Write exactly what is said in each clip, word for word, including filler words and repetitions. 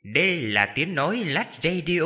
Đây là tiếng nói Lát Radio.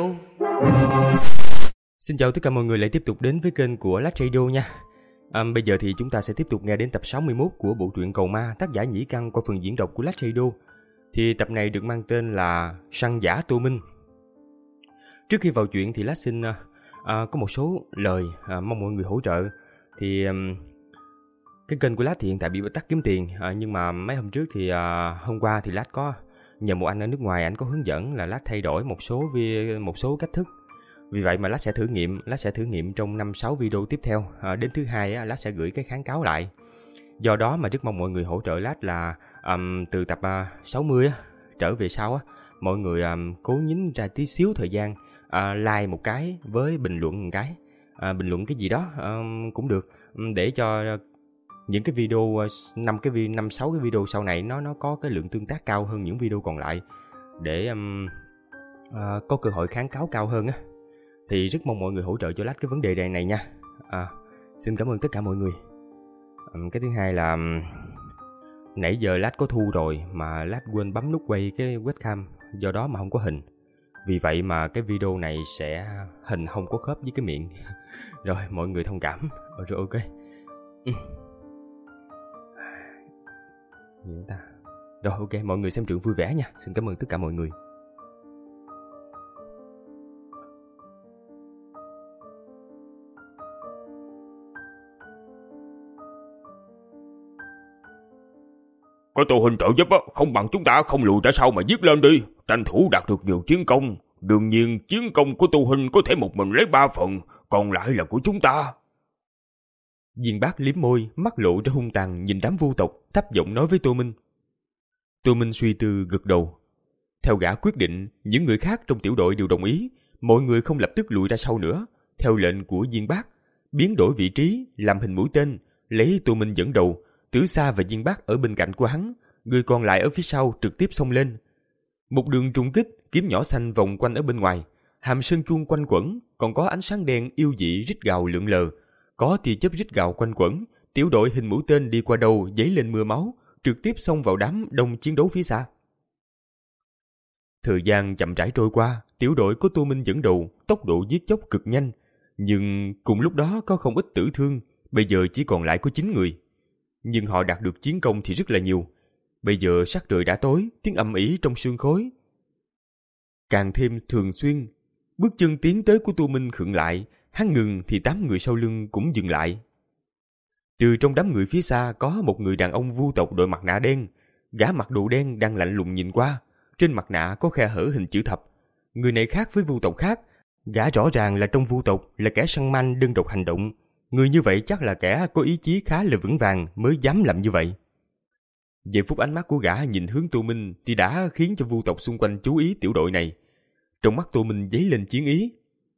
Xin chào tất cả mọi người lại tiếp tục đến với kênh của Lát Radio nha. À, bây giờ thì chúng ta sẽ tiếp tục nghe đến tập sáu mươi mốt của bộ truyện Cầu Ma, tác giả Nhĩ Căn qua phần diễn đọc của Lát Radio. Thì tập này được mang tên là Săn Giả Tô Minh. Trước khi vào chuyện thì Lát xin à, có một số lời à, mong mọi người hỗ trợ. Thì à, cái kênh của Lát thì hiện tại bị tắt kiếm tiền, à, nhưng mà mấy hôm trước thì à, hôm qua thì Lát có nhờ một anh ở nước ngoài, anh có hướng dẫn là Lát thay đổi một số vi, một số cách thức. Vì vậy mà Lát sẽ thử nghiệm, Lát sẽ thử nghiệm trong năm sáu video tiếp theo. À, đến thứ hai á, Lát sẽ gửi cái kháng cáo lại. Do đó mà rất mong mọi người hỗ trợ Lát là um, từ tập uh, sáu mươi á, trở về sau á, mọi người um, cố nhín ra tí xíu thời gian, uh, like một cái với bình luận một cái, uh, bình luận cái gì đó um, cũng được, um, để cho uh, những cái video năm cái năm sáu cái video sau này nó nó có cái lượng tương tác cao hơn những video còn lại, để um, uh, có cơ hội kháng cáo cao hơn á. Thì rất mong mọi người hỗ trợ cho Lát cái vấn đề này này nha. À, xin cảm ơn tất cả mọi người. Um, cái thứ hai là um, nãy giờ Lát có thu rồi mà Lát quên bấm nút quay cái webcam, do đó mà không có hình. Vì vậy mà cái video này sẽ hình không có khớp với cái miệng. Rồi mọi người thông cảm. Rồi ok. Gì ta? Rồi ok, mọi người xem truyện vui vẻ nha. Xin cảm ơn tất cả mọi người. Có Tô Huynh trợ giúp á, không bằng chúng ta không lùi ra sau mà giết lên đi, tranh thủ đạt được nhiều chiến công. Đương nhiên chiến công của Tô Huynh có thể một mình lấy ba phần, còn lại là của chúng ta. Diên Bác liếm môi, mắt lộ ra hung tàn nhìn đám vô tộc, thấp giọng nói với Tô Minh. Tô Minh suy tư gật đầu. Theo gã quyết định, những người khác trong tiểu đội đều đồng ý, mọi người không lập tức lùi ra sau nữa. Theo lệnh của Diên Bác, biến đổi vị trí, làm hình mũi tên, lấy Tô Minh dẫn đầu. Tử Sa và Diên Bác ở bên cạnh của hắn, người còn lại ở phía sau trực tiếp xông lên. Một đường trùng kích, kiếm nhỏ xanh vòng quanh ở bên ngoài, hàm sơn chuông quanh quẩn, còn có ánh sáng đen yêu dị rít gào lượn lờ, có tia chớp rít gào quanh quẩn. Tiểu đội hình mũi tên đi qua đầu dấy lên mưa máu, trực tiếp xông vào đám đông chiến đấu phía xa. Thời gian chậm rãi trôi qua, tiểu đội có Tô Minh dẫn đầu, tốc độ giết chóc cực nhanh, nhưng cùng lúc đó có không ít tử thương, bây giờ chỉ còn lại có chín người. Nhưng họ đạt được chiến công thì rất là nhiều. Bây giờ sắc trời đã tối, tiếng ầm ĩ trong sương khói càng thêm thường xuyên. Bước chân tiến tới của Tô Minh khựng lại, hắn ngừng thì tám người sau lưng cũng dừng lại. Từ trong đám người phía xa có một người đàn ông vu tộc đội mặt nạ đen. Gã mặc đồ đen đang lạnh lùng nhìn qua, trên mặt nạ có khe hở hình chữ thập. Người này khác với vu tộc khác, gã rõ ràng là trong vu tộc là kẻ săn manh đơn độc hành động. Người như vậy chắc là kẻ có ý chí khá là vững vàng mới dám làm như vậy. Về phút ánh mắt của gã nhìn hướng Tô Minh thì đã khiến cho vu tộc xung quanh chú ý tiểu đội này. Trong mắt Tô Minh dấy lên chiến ý.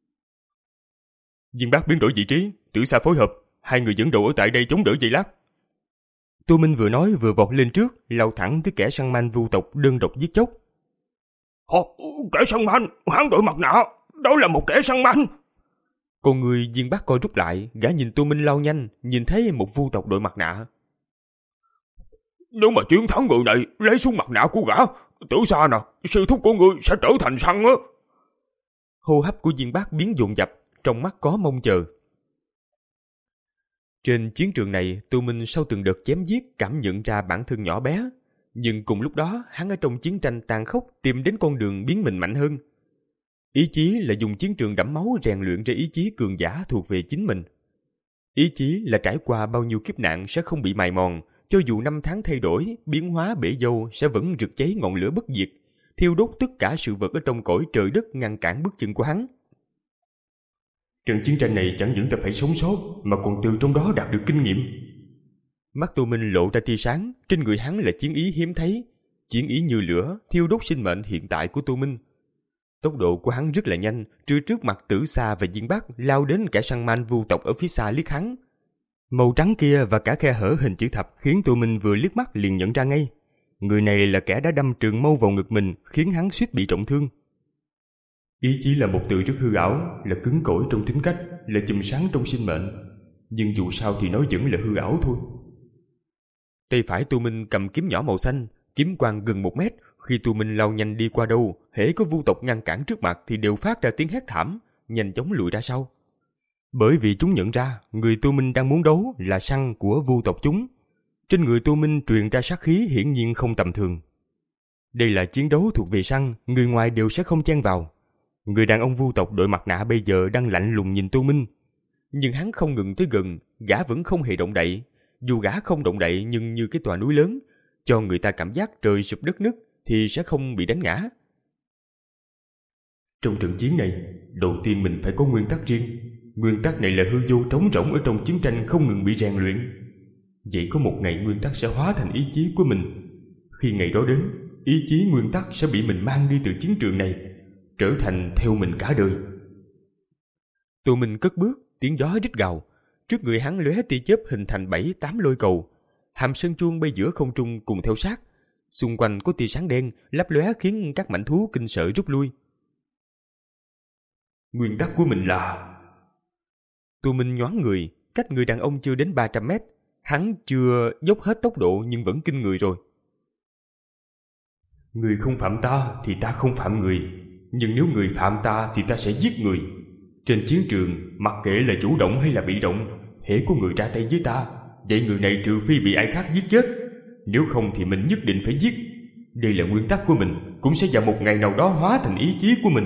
Diên Bác biến đổi vị trí, Tử Sa phối hợp, hai người dẫn đầu ở tại đây chống đỡ giây lát. Tô Minh vừa nói vừa vọt lên trước, lao thẳng tới kẻ săn manh vu tộc đơn độc giết chóc. Hô, kẻ săn manh, hắn đội mặt nạ, đó là một kẻ săn manh. Con người Diên Bác coi rút lại, gã nhìn Tô Minh lao nhanh, nhìn thấy một vu tộc đội mặt nạ. Nếu mà chiến thắng người này, lấy xuống mặt nạ của gã, Tử Sa nè, sư thúc của ngươi sẽ trở thành săn á. Hô hấp của Diên Bác biến dồn dập, trong mắt có mong chờ. Trên chiến trường này, Tô Minh sau từng đợt chém giết cảm nhận ra bản thân nhỏ bé, nhưng cùng lúc đó hắn ở trong chiến tranh tàn khốc tìm đến con đường biến mình mạnh hơn. Ý chí là dùng chiến trường đẫm máu rèn luyện ra ý chí cường giả thuộc về chính mình. Ý chí là trải qua bao nhiêu kiếp nạn sẽ không bị mài mòn, cho dù năm tháng thay đổi, biến hóa bể dâu sẽ vẫn rực cháy ngọn lửa bất diệt, thiêu đốt tất cả sự vật ở trong cõi trời đất ngăn cản bước chân của hắn. Trận chiến tranh này chẳng những ta phải sống sót mà còn từ trong đó đạt được kinh nghiệm. Mắt Tô Minh lộ ra tia sáng, trên người hắn là chiến ý hiếm thấy, chiến ý như lửa thiêu đốt sinh mệnh hiện tại của Tô Minh. Tốc độ của hắn rất là nhanh, trừ trước mặt Tử Sa và Diên Bác lao đến kẻ săn manh vu tộc ở phía xa liếc hắn. Màu trắng kia và cả khe hở hình chữ thập khiến Tô Minh vừa liếc mắt liền nhận ra ngay. Người này là kẻ đã đâm trường mâu vào ngực mình, khiến hắn suýt bị trọng thương. Ý chí là một từ rất hư ảo, là cứng cỏi trong tính cách, là chùm sáng trong sinh mệnh. Nhưng dù sao thì nó vẫn là hư ảo thôi. Tay phải Tô Minh cầm kiếm nhỏ màu xanh, kiếm quang gần một mét, Khi Tu Minh lao nhanh đi qua đâu, hễ có vu tộc ngăn cản trước mặt thì đều phát ra tiếng hét thảm, nhanh chóng lùi ra sau. Bởi vì chúng nhận ra người Tu Minh đang muốn đấu là săn của vu tộc chúng. Trên người Tu Minh truyền ra sát khí hiển nhiên không tầm thường. Đây là chiến đấu thuộc về săn, người ngoài đều sẽ không chen vào. Người đàn ông vu tộc đội mặt nạ bây giờ đang lạnh lùng nhìn Tu Minh. Nhưng hắn không ngừng tới gần, gã vẫn không hề động đậy. Dù gã không động đậy nhưng như cái tòa núi lớn, cho người ta cảm giác trời sụp đất nứt thì sẽ không bị đánh ngã. Trong trận chiến này, đầu tiên mình phải có nguyên tắc riêng. Nguyên tắc này là hư vô trống rỗng ở trong chiến tranh không ngừng bị rèn luyện. Vậy có một ngày nguyên tắc sẽ hóa thành ý chí của mình. Khi ngày đó đến, ý chí nguyên tắc sẽ bị mình mang đi từ chiến trường này, trở thành theo mình cả đời. Tu Minh cất bước, tiếng gió rít gào. Trước người hắn lóe tia chớp hình thành bảy tám lôi cầu. Hàm sơn chuông bay giữa không trung cùng theo sát. Xung quanh có tia sáng đen lấp lóe khiến các mãnh thú kinh sợ rút lui. Nguyên tắc của mình là... Tu Minh nhoáng người, cách người đàn ông chưa đến ba trăm mét. Hắn chưa dốc hết tốc độ nhưng vẫn kinh người rồi. Người không phạm ta thì ta không phạm người. Nhưng nếu người phạm ta thì ta sẽ giết người. Trên chiến trường, mặc kệ là chủ động hay là bị động, hễ có người ra tay với ta, vậy người này trừ phi bị ai khác giết chết. Nếu không thì mình nhất định phải giết. Đây là nguyên tắc của mình, cũng sẽ vào một ngày nào đó hóa thành ý chí của mình.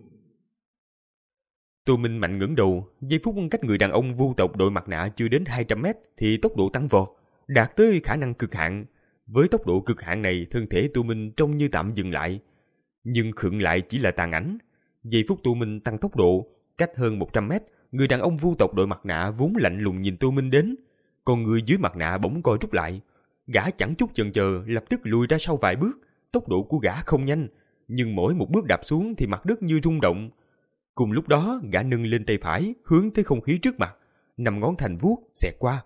Tô Minh mạnh ngẩng đầu, giây phút cách người đàn ông vu tộc đội mặt nạ chưa đến hai trăm mét thì tốc độ tăng vọt, đạt tới khả năng cực hạn. Với tốc độ cực hạn này, thân thể Tô Minh trông như tạm dừng lại, nhưng khựng lại chỉ là tàn ảnh. Giây phút Tô Minh tăng tốc độ, cách hơn một trăm mét, người đàn ông vu tộc đội mặt nạ vốn lạnh lùng nhìn Tô Minh đến, còn người dưới mặt nạ bỗng co rút lại. Gã chẳng chút chần chờ, lập tức lùi ra sau vài bước. Tốc độ của gã không nhanh, nhưng mỗi một bước đạp xuống thì mặt đất như rung động. Cùng lúc đó, gã nâng lên tay phải, hướng tới không khí trước mặt, năm ngón thành vuốt xẹt qua.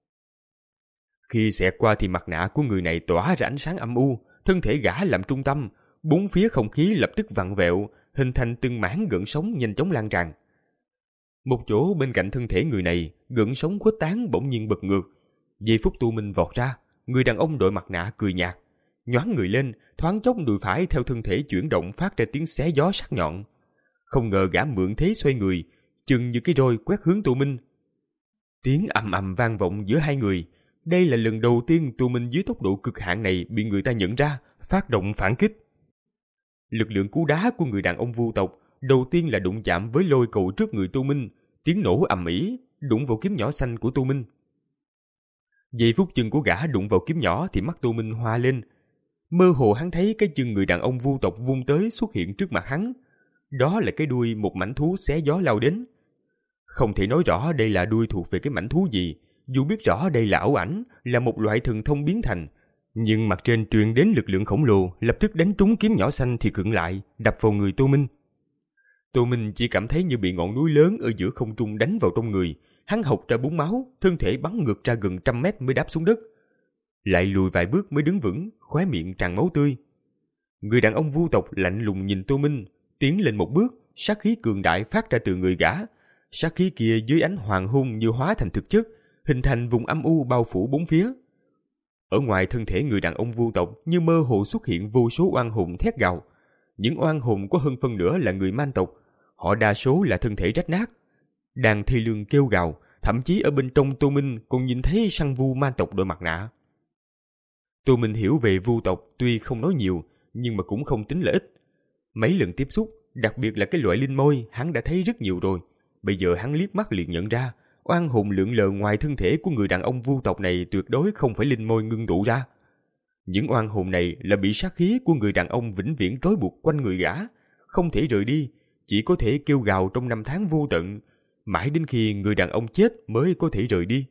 Khi xẹt qua thì mặt nạ của người này tỏa ra ánh sáng âm u, thân thể gã làm trung tâm, bốn phía không khí lập tức vặn vẹo, hình thành từng mảng gợn sóng nhanh chóng lan tràn. Một chỗ bên cạnh thân thể người này, gợn sóng khuếch tán bỗng nhiên bật ngược. Giây phút Tu Minh vọt ra, người đàn ông đội mặt nạ cười nhạt, nhoáng người lên, thoáng chốc đùi phải theo thân thể chuyển động phát ra tiếng xé gió sắc nhọn. Không ngờ gã mượn thế xoay người, chừng như cái roi quét hướng Tu Minh. Tiếng ầm ầm vang vọng giữa hai người. Đây là lần đầu tiên Tu Minh dưới tốc độ cực hạn này bị người ta nhận ra, phát động phản kích. Lực lượng cú đá của người đàn ông vu tộc đầu tiên là đụng chạm với lôi cầu trước người Tu Minh, tiếng nổ ầm ĩ, đụng vào kiếm nhỏ xanh của Tu Minh. Giây phút chân của gã đụng vào kiếm nhỏ thì mắt Tu Minh hoa lên. Mơ hồ hắn thấy cái chân người đàn ông vu tộc vung tới xuất hiện trước mặt hắn. Đó là cái đuôi một mãnh thú xé gió lao đến. Không thể nói rõ đây là đuôi thuộc về cái mãnh thú gì, dù biết rõ đây là ảo ảnh, là một loại thần thông biến thành. Nhưng mặt trên truyền đến lực lượng khổng lồ, lập tức đánh trúng kiếm nhỏ xanh thì khựng lại, đập vào người Tô Minh. Tô Minh chỉ cảm thấy như bị ngọn núi lớn ở giữa không trung đánh vào trong người. Hắn hộc ra búng máu, thân thể bắn ngược ra gần trăm mét mới đáp xuống đất. Lại lùi vài bước mới đứng vững, khóe miệng tràn máu tươi. Người đàn ông vu tộc lạnh lùng nhìn Tô Minh, tiến lên một bước, sát khí cường đại phát ra từ người gã. Sát khí kia dưới ánh hoàng hôn như hóa thành thực chất, hình thành vùng âm u bao phủ bốn phía. Ở ngoài thân thể người đàn ông vu tộc như mơ hồ xuất hiện vô số oan hồn thét gào. Những oan hồn có hơn phân nửa là người man tộc, họ đa số là thân thể rách nát, đang thi lương kêu gào. Thậm chí ở bên trong Tô Minh còn nhìn thấy săn vu man tộc đội mặt nạ. Tô Minh hiểu về vu tộc tuy không nói nhiều, nhưng mà cũng không tính là ít. Mấy lần tiếp xúc, đặc biệt là cái loại linh môi, hắn đã thấy rất nhiều rồi. Bây giờ hắn liếc mắt liền nhận ra, oan hồn lượn lờ ngoài thân thể của người đàn ông vu tộc này tuyệt đối không phải linh môi ngưng tụ ra. Những oan hồn này là bị sát khí của người đàn ông vĩnh viễn trói buộc quanh người gã, không thể rời đi, chỉ có thể kêu gào trong năm tháng vô tận, mãi đến khi người đàn ông chết mới có thể rời đi.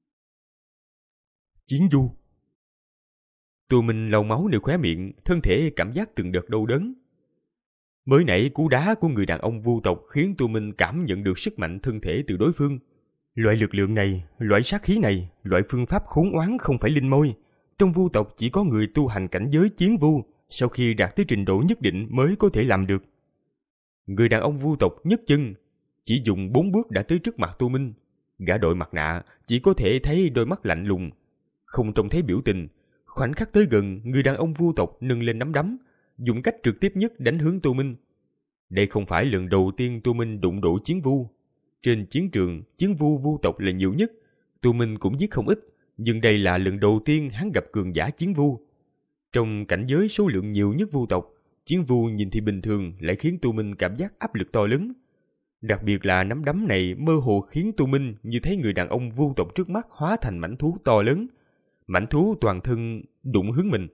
Chiến du. Tô Minh lau máu nơi khóe miệng, thân thể cảm giác từng đợt đau đớn. Mới nãy cú đá của người đàn ông vu tộc khiến Tô Minh cảm nhận được sức mạnh thân thể từ đối phương. Loại lực lượng này, loại sát khí này, loại phương pháp khốn oán không phải linh môi. Trong vu tộc chỉ có người tu hành cảnh giới chiến vu, sau khi đạt tới trình độ nhất định mới có thể làm được. Người đàn ông vu tộc nhấc chân, chỉ dùng bốn bước đã tới trước mặt Tô Minh. Gã đội mặt nạ chỉ có thể thấy đôi mắt lạnh lùng, không trông thấy biểu tình. Khoảnh khắc tới gần, người đàn ông vu tộc nâng lên nắm đấm, dùng cách trực tiếp nhất đánh hướng Tô Minh. Đây không phải lần đầu tiên Tô Minh đụng độ chiến vu. Trên chiến trường, chiến vu vu tộc là nhiều nhất. Tô Minh cũng giết không ít, nhưng đây là lần đầu tiên hắn gặp cường giả chiến vu. Trong cảnh giới số lượng nhiều nhất vu tộc, chiến vu nhìn thì bình thường lại khiến Tô Minh cảm giác áp lực to lớn. Đặc biệt là nắm đấm này mơ hồ khiến Tô Minh như thấy người đàn ông vu tộc trước mắt hóa thành mãnh thú to lớn. Mãnh thú toàn thân đụng hướng mình.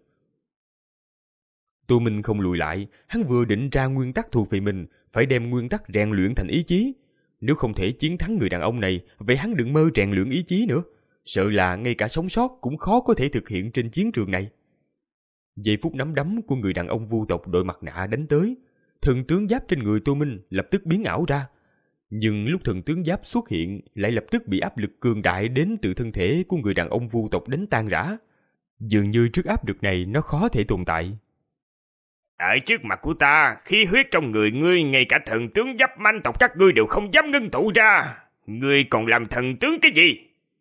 Tô Minh không lùi lại, hắn vừa định ra nguyên tắc thuộc về mình, phải đem nguyên tắc rèn luyện thành ý chí. Nếu không thể chiến thắng người đàn ông này, vậy hắn đừng mơ rèn luyện ý chí nữa. Sợ là ngay cả sống sót cũng khó có thể thực hiện trên chiến trường này. Giây phút nắm đấm của người đàn ông vu tộc đội mặt nạ đánh tới, thần tướng giáp trên người Tô Minh lập tức biến ảo ra. Nhưng lúc thần tướng giáp xuất hiện lại lập tức bị áp lực cường đại đến từ thân thể của người đàn ông vu tộc đánh tan rã. Dường như trước áp lực này nó khó thể tồn tại. Ở trước mặt của ta, khí huyết trong người ngươi ngay cả thần tướng giáp manh tộc các ngươi đều không dám ngưng tụ ra. Ngươi còn làm thần tướng cái gì?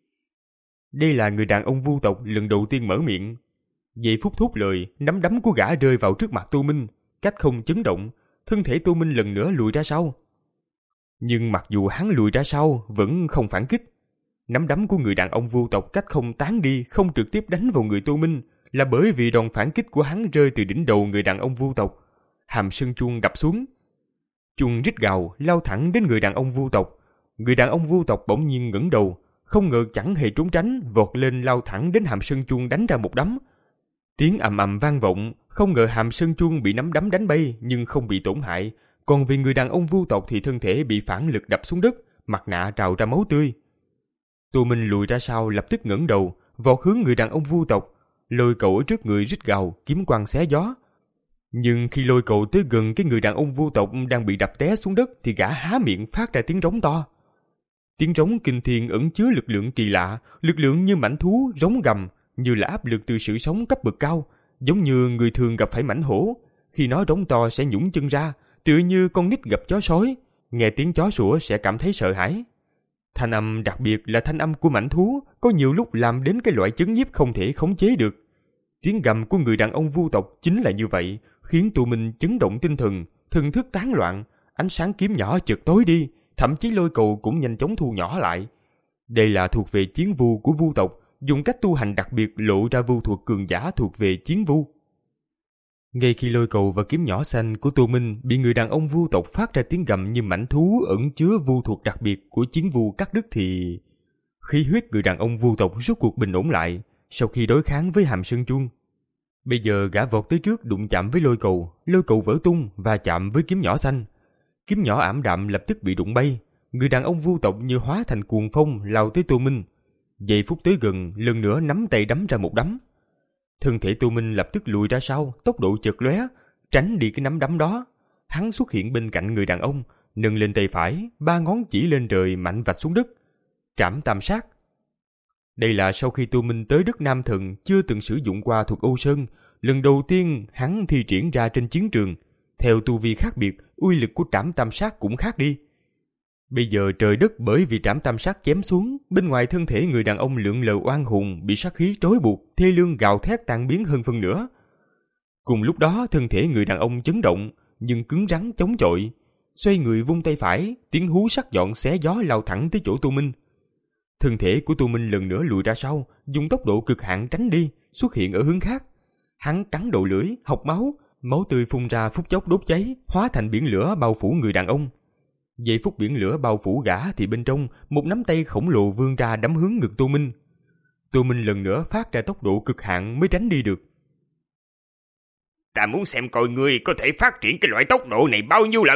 Đây là người đàn ông vu tộc lần đầu tiên mở miệng. Giây phút thốt lời, nắm đấm của gã rơi vào trước mặt Tô Minh, cách không chấn động, thân thể Tô Minh lần nữa lùi ra sau. Nhưng mặc dù hắn lùi ra sau, vẫn không phản kích. Nắm đấm của người đàn ông vu tộc cách không tán đi, không trực tiếp đánh vào người Tô Minh, là bởi vì đòn phản kích của hắn rơi từ đỉnh đầu người đàn ông vu tộc. Hàm sân chuông đập xuống. Chuông rít gào, lao thẳng đến người đàn ông vu tộc. Người đàn ông vu tộc bỗng nhiên ngẩng đầu, không ngờ chẳng hề trốn tránh, vọt lên lao thẳng đến hàm sân chuông đánh ra một đấm. Tiếng ầm ầm vang vọng, không ngờ hàm sân chuông bị nắm đấm đánh bay nhưng không bị tổn hại. Còn vì người đàn ông vu tộc thì thân thể bị phản lực đập xuống đất, mặt nạ trào ra máu tươi. Tô Minh lùi ra sau lập tức ngẩng đầu, vọt hướng người đàn ông vu tộc. Lôi cầu ở trước người rít gào, kiếm quang xé gió. Nhưng khi lôi cầu tới gần cái người đàn ông vu tộc đang bị đập té xuống đất thì gã há miệng phát ra tiếng rống to. Tiếng rống kinh thiên ẩn chứa lực lượng kỳ lạ, lực lượng như mãnh thú rống gầm, như là áp lực từ sự sống cấp bậc cao, giống như người thường gặp phải mãnh hổ, khi nó rống to sẽ nhũng chân ra, tựa như con nít gặp chó sói, nghe tiếng chó sủa sẽ cảm thấy sợ hãi. Thanh âm đặc biệt là thanh âm của mãnh thú, có nhiều lúc làm đến cái loại chấn nhiếp không thể khống chế được. Tiếng gầm của người đàn ông vu tộc chính là như vậy, khiến Tô Minh chấn động tinh thần, thần thức tán loạn, ánh sáng kiếm nhỏ chợt tối đi, thậm chí lôi cầu cũng nhanh chóng thu nhỏ lại. Đây là thuộc về chiến vu của vu tộc, dùng cách tu hành đặc biệt lộ ra vu thuật cường giả thuộc về chiến vu. Ngay khi lôi cầu và kiếm nhỏ xanh của Tô Minh bị người đàn ông vu tộc phát ra tiếng gầm như mãnh thú ẩn chứa vu thuật đặc biệt của chiến vu cắt đứt thì khí huyết người đàn ông vu tộc rốt cuộc bình ổn lại sau khi đối kháng với hàm sơn chuông. Bây giờ gã vọt tới trước đụng chạm với lôi cầu, lôi cầu vỡ tung và chạm với kiếm nhỏ xanh. Kiếm nhỏ ảm đạm lập tức bị đụng bay, người đàn ông vu tộc như hóa thành cuồng phong lao tới Tô Minh. Giây phút tới gần, lần nữa nắm tay đấm ra một đấm. Thân thể Tô Minh lập tức lùi ra sau, tốc độ chợt lóe, tránh đi cái nắm đấm đó. Hắn xuất hiện bên cạnh người đàn ông, nâng lên tay phải, ba ngón chỉ lên trời mạnh vạch xuống đất. Trảm tam sát. Đây là sau khi Tô Minh tới đất Nam Thần chưa từng sử dụng qua thuật Âu Sơn, lần đầu tiên hắn thi triển ra trên chiến trường. Theo tu vi khác biệt, uy lực của trảm tam sát cũng khác đi. Bây giờ trời đất bởi vì trảm tam sát chém xuống, bên ngoài thân thể người đàn ông lượn lờ oan hồn bị sát khí trói buộc, thê lương gào thét tan biến hơn phân nửa. Cùng lúc đó thân thể người đàn ông chấn động, nhưng cứng rắn chống chọi. Xoay người vung tay phải, tiếng hú sắc nhọn xé gió lao thẳng tới chỗ Tô Minh. Thân thể của Tô Minh lần nữa lùi ra sau, dùng tốc độ cực hạn tránh đi, xuất hiện ở hướng khác. Hắn cắn đầu lưỡi, học máu, máu tươi phun ra phút chốc đốt cháy, hóa thành biển lửa bao phủ người đàn ông. Giây phút biển lửa bao phủ gã thì bên trong một nắm tay khổng lồ vươn ra đấm hướng ngực Tô Minh. Tô Minh lần nữa phát ra tốc độ cực hạn mới tránh đi được. Ta muốn xem coi ngươi có thể phát triển cái loại tốc độ này bao nhiêu lần.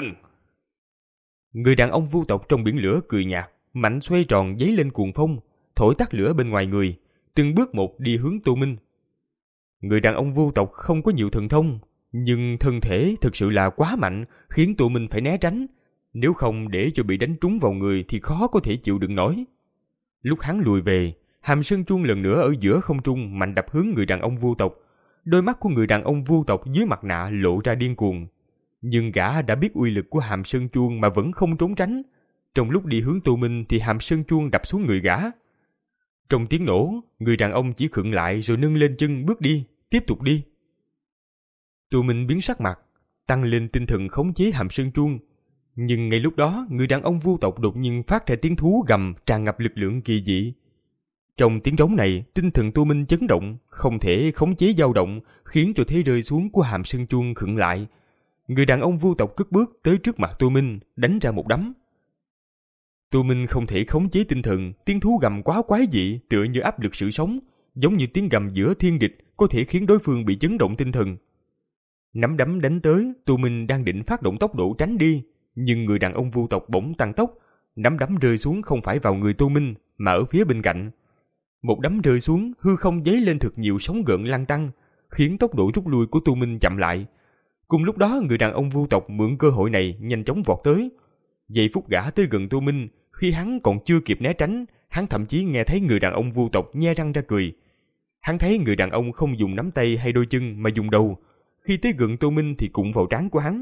Người đàn ông vu tộc trong biển lửa cười nhạt, mạnh xoay tròn giấy lên cuồng phong, thổi tắt lửa bên ngoài người, từng bước một đi hướng Tô Minh. Người đàn ông vu tộc không có nhiều thần thông, nhưng thân thể thực sự là quá mạnh, khiến Tô Minh phải né tránh. Nếu không để cho bị đánh trúng vào người thì khó có thể chịu đựng nổi. Lúc hắn lùi về, hàm sơn chuông lần nữa ở giữa không trung mạnh đập hướng người đàn ông vu tộc. Đôi mắt của người đàn ông vu tộc dưới mặt nạ lộ ra điên cuồng. Nhưng gã đã biết uy lực của hàm sơn chuông mà vẫn không trốn tránh. Trong lúc đi hướng Tô Minh thì hàm sơn chuông đập xuống người gã. Trong tiếng nổ, người đàn ông chỉ khựng lại rồi nâng lên chân bước đi, tiếp tục đi. Tô Minh biến sắc mặt, tăng lên tinh thần khống chế hàm sơn chuông. Nhưng ngay lúc đó, người đàn ông vu tộc đột nhiên phát ra tiếng thú gầm tràn ngập lực lượng kỳ dị. Trong tiếng trống này, tinh thần Tô Minh chấn động, không thể khống chế dao động, khiến cho thế rơi xuống của hàm sơn chuông khựng lại. Người đàn ông vu tộc cất bước tới trước mặt Tô Minh, đánh ra một đấm. Tô Minh không thể khống chế tinh thần, tiếng thú gầm quá quái dị, tựa như áp lực sự sống, giống như tiếng gầm giữa thiên địch, có thể khiến đối phương bị chấn động tinh thần. Nắm đấm đánh tới, Tô Minh đang định phát động tốc độ tránh đi, nhưng người đàn ông vu tộc bỗng tăng tốc, nắm đấm rơi xuống không phải vào người Tô Minh, mà ở phía bên cạnh. Một đấm rơi xuống, hư không dấy lên thật nhiều sóng gợn lăn tăn, khiến tốc độ rút lui của Tô Minh chậm lại. Cùng lúc đó, người đàn ông vu tộc mượn cơ hội này nhanh chóng vọt tới. Giây phút gã tới gần Tô Minh, khi hắn còn chưa kịp né tránh, hắn thậm chí nghe thấy người đàn ông vu tộc nhe răng ra cười. Hắn thấy người đàn ông không dùng nắm tay hay đôi chân mà dùng đầu. Khi tới gần Tô Minh thì cụng vào trán của hắn.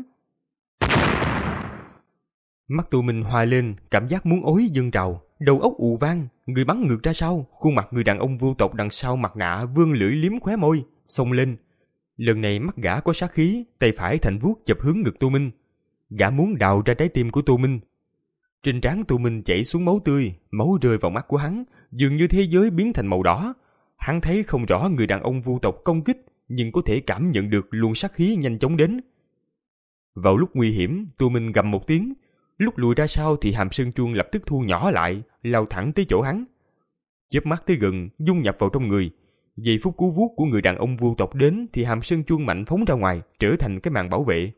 Mắt Tô Minh hoa lên, cảm giác muốn ối dâng trào, đầu óc ù vang, người bắn ngược ra sau, khuôn mặt người đàn ông vu tộc đằng sau mặt nạ vươn lưỡi liếm khóe môi, xông lên. Lần này mắt gã có sát khí, tay phải thành vuốt chụp hướng ngực Tô Minh. Gã muốn đào ra trái tim của Tô Minh. Trên trán Tô Minh chảy xuống máu tươi, máu rơi vào mắt của hắn, dường như thế giới biến thành màu đỏ. Hắn thấy không rõ người đàn ông vu tộc công kích, nhưng có thể cảm nhận được luồng sát khí nhanh chóng đến. Vào lúc nguy hiểm, Tô Minh gầm một tiếng, lúc lùi ra sau thì hàm sơn chuông lập tức thu nhỏ lại, lao thẳng tới chỗ hắn. Chớp mắt tới gần, dung nhập vào trong người. Giây phút cú vuốt của người đàn ông vu tộc đến thì hàm sơn chuông mạnh phóng ra ngoài, trở thành cái màn bảo vệ.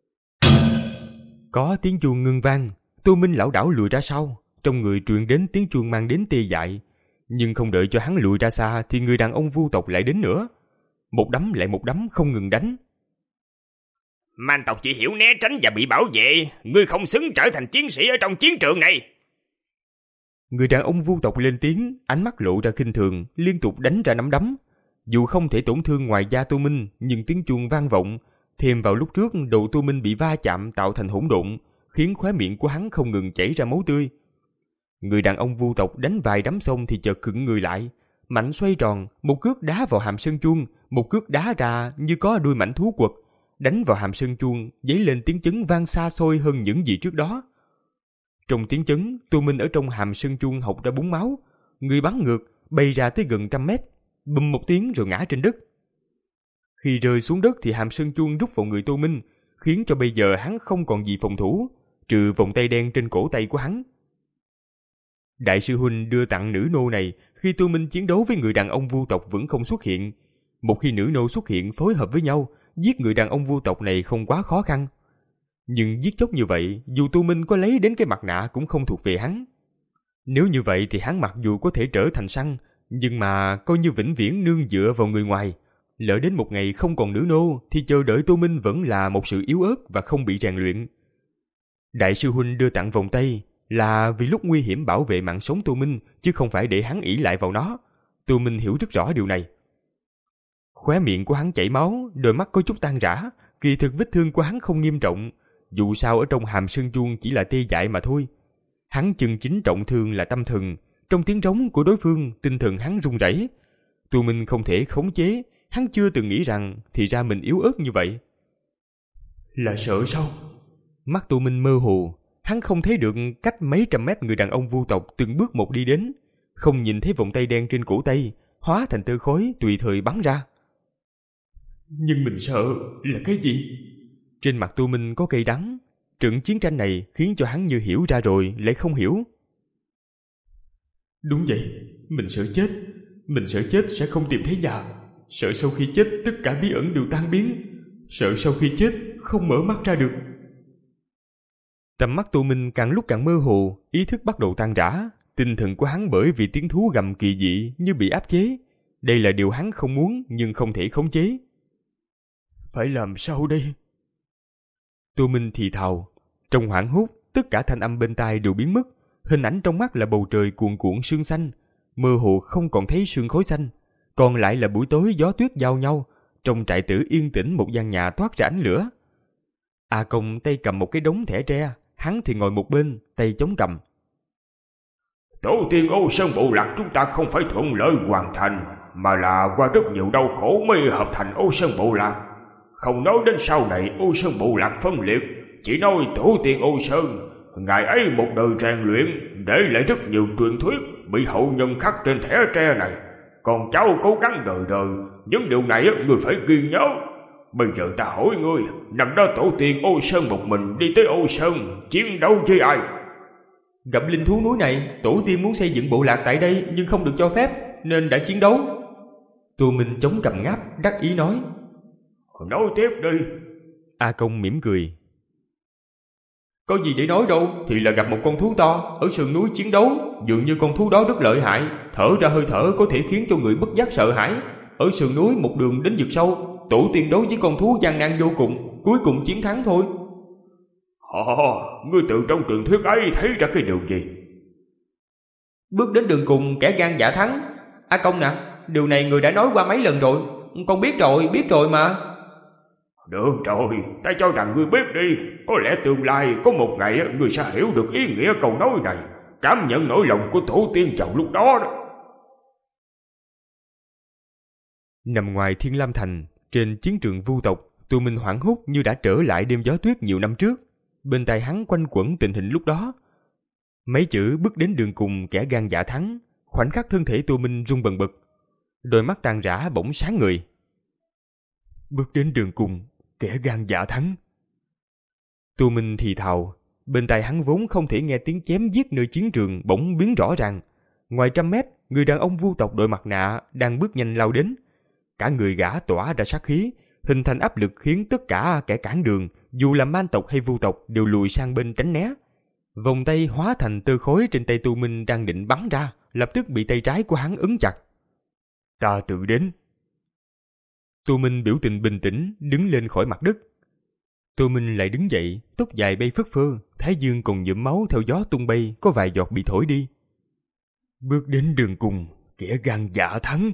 Có tiếng chuông ngưng vang, Tô Minh lảo đảo lùi ra sau, trong người truyền đến tiếng chuông mang đến tê dại. Nhưng không đợi cho hắn lùi ra xa thì người đàn ông vu tộc lại đến nữa. Một đấm lại một đấm không ngừng đánh. Man tộc chỉ hiểu né tránh và bị bảo vệ, ngươi không xứng trở thành chiến sĩ ở trong chiến trường này. Người đàn ông vu tộc lên tiếng, ánh mắt lộ ra khinh thường, liên tục đánh ra nắm đấm. Dù không thể tổn thương ngoài da Tô Minh, nhưng tiếng chuông vang vọng, thêm vào lúc trước đầu Tô Minh bị va chạm tạo thành hỗn độn, khiến khóe miệng của hắn không ngừng chảy ra máu tươi. Người đàn ông vu tộc đánh vài đấm xong thì chợt khựng người lại, mạnh xoay tròn, một cước đá vào hàm sơn chuông, một cước đá ra như có đuôi mãnh thú quật, đánh vào hàm sơn chuông, dấy lên tiếng chấn vang xa xôi hơn những gì trước đó. Trong tiếng chấn, Tô Minh ở trong hàm sơn chuông hộc ra búng máu, người bắn ngược, bay ra tới gần trăm mét, bùm một tiếng rồi ngã trên đất. Khi rơi xuống đất thì hàm sơn chuông rút vào người Tô Minh, khiến cho bây giờ hắn không còn gì phòng thủ, trừ vòng tay đen trên cổ tay của hắn. Đại sư huynh đưa tặng nữ nô này khi Tô Minh chiến đấu với người đàn ông vu tộc vẫn không xuất hiện. Một khi nữ nô xuất hiện phối hợp với nhau, giết người đàn ông vu tộc này không quá khó khăn. Nhưng giết chóc như vậy, dù Tô Minh có lấy đến cái mặt nạ cũng không thuộc về hắn. Nếu như vậy thì hắn mặc dù có thể trở thành săn, nhưng mà coi như vĩnh viễn nương dựa vào người ngoài. Lỡ đến một ngày không còn nữ nô thì chờ đợi Tô Minh vẫn là một sự yếu ớt và không bị rèn luyện. Đại sư huynh đưa tặng vòng tay là vì lúc nguy hiểm bảo vệ mạng sống Tô Minh, chứ không phải để hắn ỷ lại vào nó. Tô Minh hiểu rất rõ điều này. Khóe miệng của hắn chảy máu, đôi mắt có chút tan rã, kỳ thực vết thương của hắn không nghiêm trọng, dù sao ở trong hàm sơn chuông chỉ là tê dại mà thôi. Hắn chân chính trọng thương là tâm thần, trong tiếng rống của đối phương, tinh thần hắn run rẩy. Tô Minh không thể khống chế, hắn chưa từng nghĩ rằng thì ra mình yếu ớt như vậy. Là sợ sao? Mắt Tô Minh mơ hồ, hắn không thấy được cách mấy trăm mét người đàn ông vu tộc từng bước một đi đến, không nhìn thấy vòng tay đen trên cổ tay hóa thành tơ khói tùy thời bắn ra. Nhưng mình sợ là cái gì? Trên mặt Tô Minh có cây đắng. Trận chiến tranh này khiến cho hắn như hiểu ra rồi lại không hiểu. Đúng vậy, mình sợ chết. Mình sợ chết sẽ không tìm thấy nhà. Sợ sau khi chết tất cả bí ẩn đều tan biến. Sợ sau khi chết không mở mắt ra được. Tầm mắt Tô Minh càng lúc càng mơ hồ, ý thức bắt đầu tan rã. Tinh thần của hắn bởi vì tiếng thú gầm kỳ dị như bị áp chế. Đây là điều hắn không muốn nhưng không thể khống chế. Phải làm sao đây? Tô Minh thì thào. Trong hoảng hốt, tất cả thanh âm bên tai đều biến mất. Hình ảnh trong mắt là bầu trời cuồn cuộn sương xanh, mơ hồ không còn thấy sương khói xanh. Còn lại là buổi tối gió tuyết giao nhau. Trong trại tử yên tĩnh một gian nhà toát ra ánh lửa. A Công tay cầm một cái đống thẻ tre, hắn thì ngồi một bên, tay chống cằm. Tổ tiên Ô Sơn bộ lạc chúng ta không phải thuận lợi hoàn thành, mà là qua rất nhiều đau khổ mới hợp thành Ô Sơn bộ lạc. Không nói đến sau này Ô Sơn bộ lạc phân liệt, chỉ nói tổ tiên Ô Sơn, ngài ấy một đời rèn luyện, để lại rất nhiều truyền thuyết bị hậu nhân khắc trên thẻ tre này. Còn cháu cố gắng đời đời, những điều này người phải ghi nhớ. Bây giờ ta hỏi ngươi, năm đó tổ tiên Ô Sơn một mình đi tới Ô Sơn, chiến đấu với ai? Gặp linh thú núi này, tổ tiên muốn xây dựng bộ lạc tại đây nhưng không được cho phép, nên đã chiến đấu. Tô Minh chống cằm ngáp, đắc ý nói. Nói tiếp đi. A Công mỉm cười. Có gì để nói đâu, thì là gặp một con thú to ở sườn núi chiến đấu. Dường như con thú đó rất lợi hại, thở ra hơi thở có thể khiến cho người bất giác sợ hãi. Ở sườn núi một đường đến vực sâu, tổ tiên đấu với con thú gian nan vô cùng, cuối cùng chiến thắng thôi. Ồ, ngươi từ trong truyền thuyết ấy thấy ra cái điều gì? Bước đến đường cùng kẻ gan dạ thắng. A Công nè, điều này người đã nói qua mấy lần rồi. Con biết rồi, biết rồi mà. Được rồi, ta cho rằng ngươi biết đi. Có lẽ tương lai có một ngày ngươi sẽ hiểu được ý nghĩa câu nói này, cảm nhận nỗi lòng của tổ tiên vào lúc đó đó. Nằm ngoài Thiên Lam Thành, trên chiến trường vu tộc, Tô Minh hoảng hốt như đã trở lại đêm gió tuyết nhiều năm trước. Bên tai hắn quanh quẩn tình hình lúc đó. Mấy chữ bước đến đường cùng kẻ gan dạ thắng, khoảnh khắc thân thể Tô Minh rung bần bật. Đôi mắt tàn rã bỗng sáng người. Bước đến đường cùng kẻ gan dạ thắng. Tô Minh thì thào, bên tai hắn vốn không thể nghe tiếng chém giết nơi chiến trường bỗng biến rõ ràng. Ngoài trăm mét, người đàn ông vu tộc đội mặt nạ đang bước nhanh lao đến. Cả người gã tỏa ra sát khí, hình thành áp lực khiến tất cả kẻ cản đường, dù là man tộc hay vu tộc, đều lùi sang bên tránh né. Vòng tay hóa thành tơ khối trên tay Tô Minh đang định bắn ra, lập tức bị tay trái của hắn ấn chặt. Ta tự đến. Tô Minh biểu tình bình tĩnh, đứng lên khỏi mặt đất. Tô Minh lại đứng dậy, tóc dài bay phất phơ, thái dương còn nhuộm máu theo gió tung bay, có vài giọt bị thổi đi. Bước đến đường cùng, kẻ gan dạ thắng.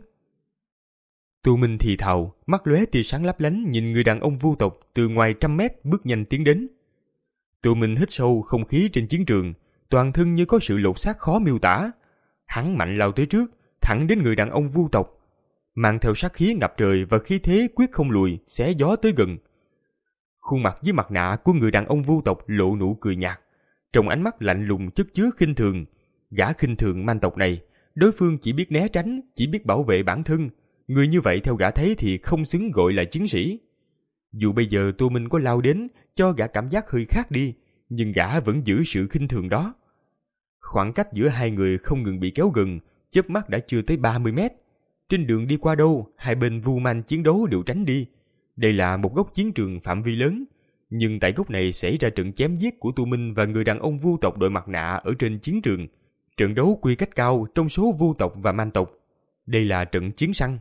Tô Minh thì thào, mắt lóe tia sáng lấp lánh nhìn người đàn ông vu tộc từ ngoài trăm mét bước nhanh tiến đến. Tô Minh hít sâu không khí trên chiến trường, toàn thân như có sự lột xác khó miêu tả. Hắn mạnh lao tới trước, thẳng đến người đàn ông vu tộc, mang theo sát khí ngập trời và khí thế quyết không lùi, xé gió tới gần. Khuôn mặt dưới mặt nạ của người đàn ông vu tộc lộ nụ cười nhạt, trong ánh mắt lạnh lùng chất chứa khinh thường. Gã khinh thường man tộc này, đối phương chỉ biết né tránh, chỉ biết bảo vệ bản thân. Người như vậy theo gã thấy thì không xứng gọi là chiến sĩ. Dù bây giờ Tô Minh có lao đến, cho gã cảm giác hơi khác đi, nhưng gã vẫn giữ sự khinh thường đó. Khoảng cách giữa hai người không ngừng bị kéo gần, chớp mắt đã chưa tới ba mươi mét. Trên đường đi qua đâu, hai bên vu man chiến đấu đều tránh đi. Đây là một góc chiến trường phạm vi lớn, nhưng tại góc này xảy ra trận chém giết của Tô Minh và người đàn ông vu tộc đội mặt nạ ở trên chiến trường. Trận đấu quy cách cao trong số vu tộc và man tộc. Đây là trận chiến săn.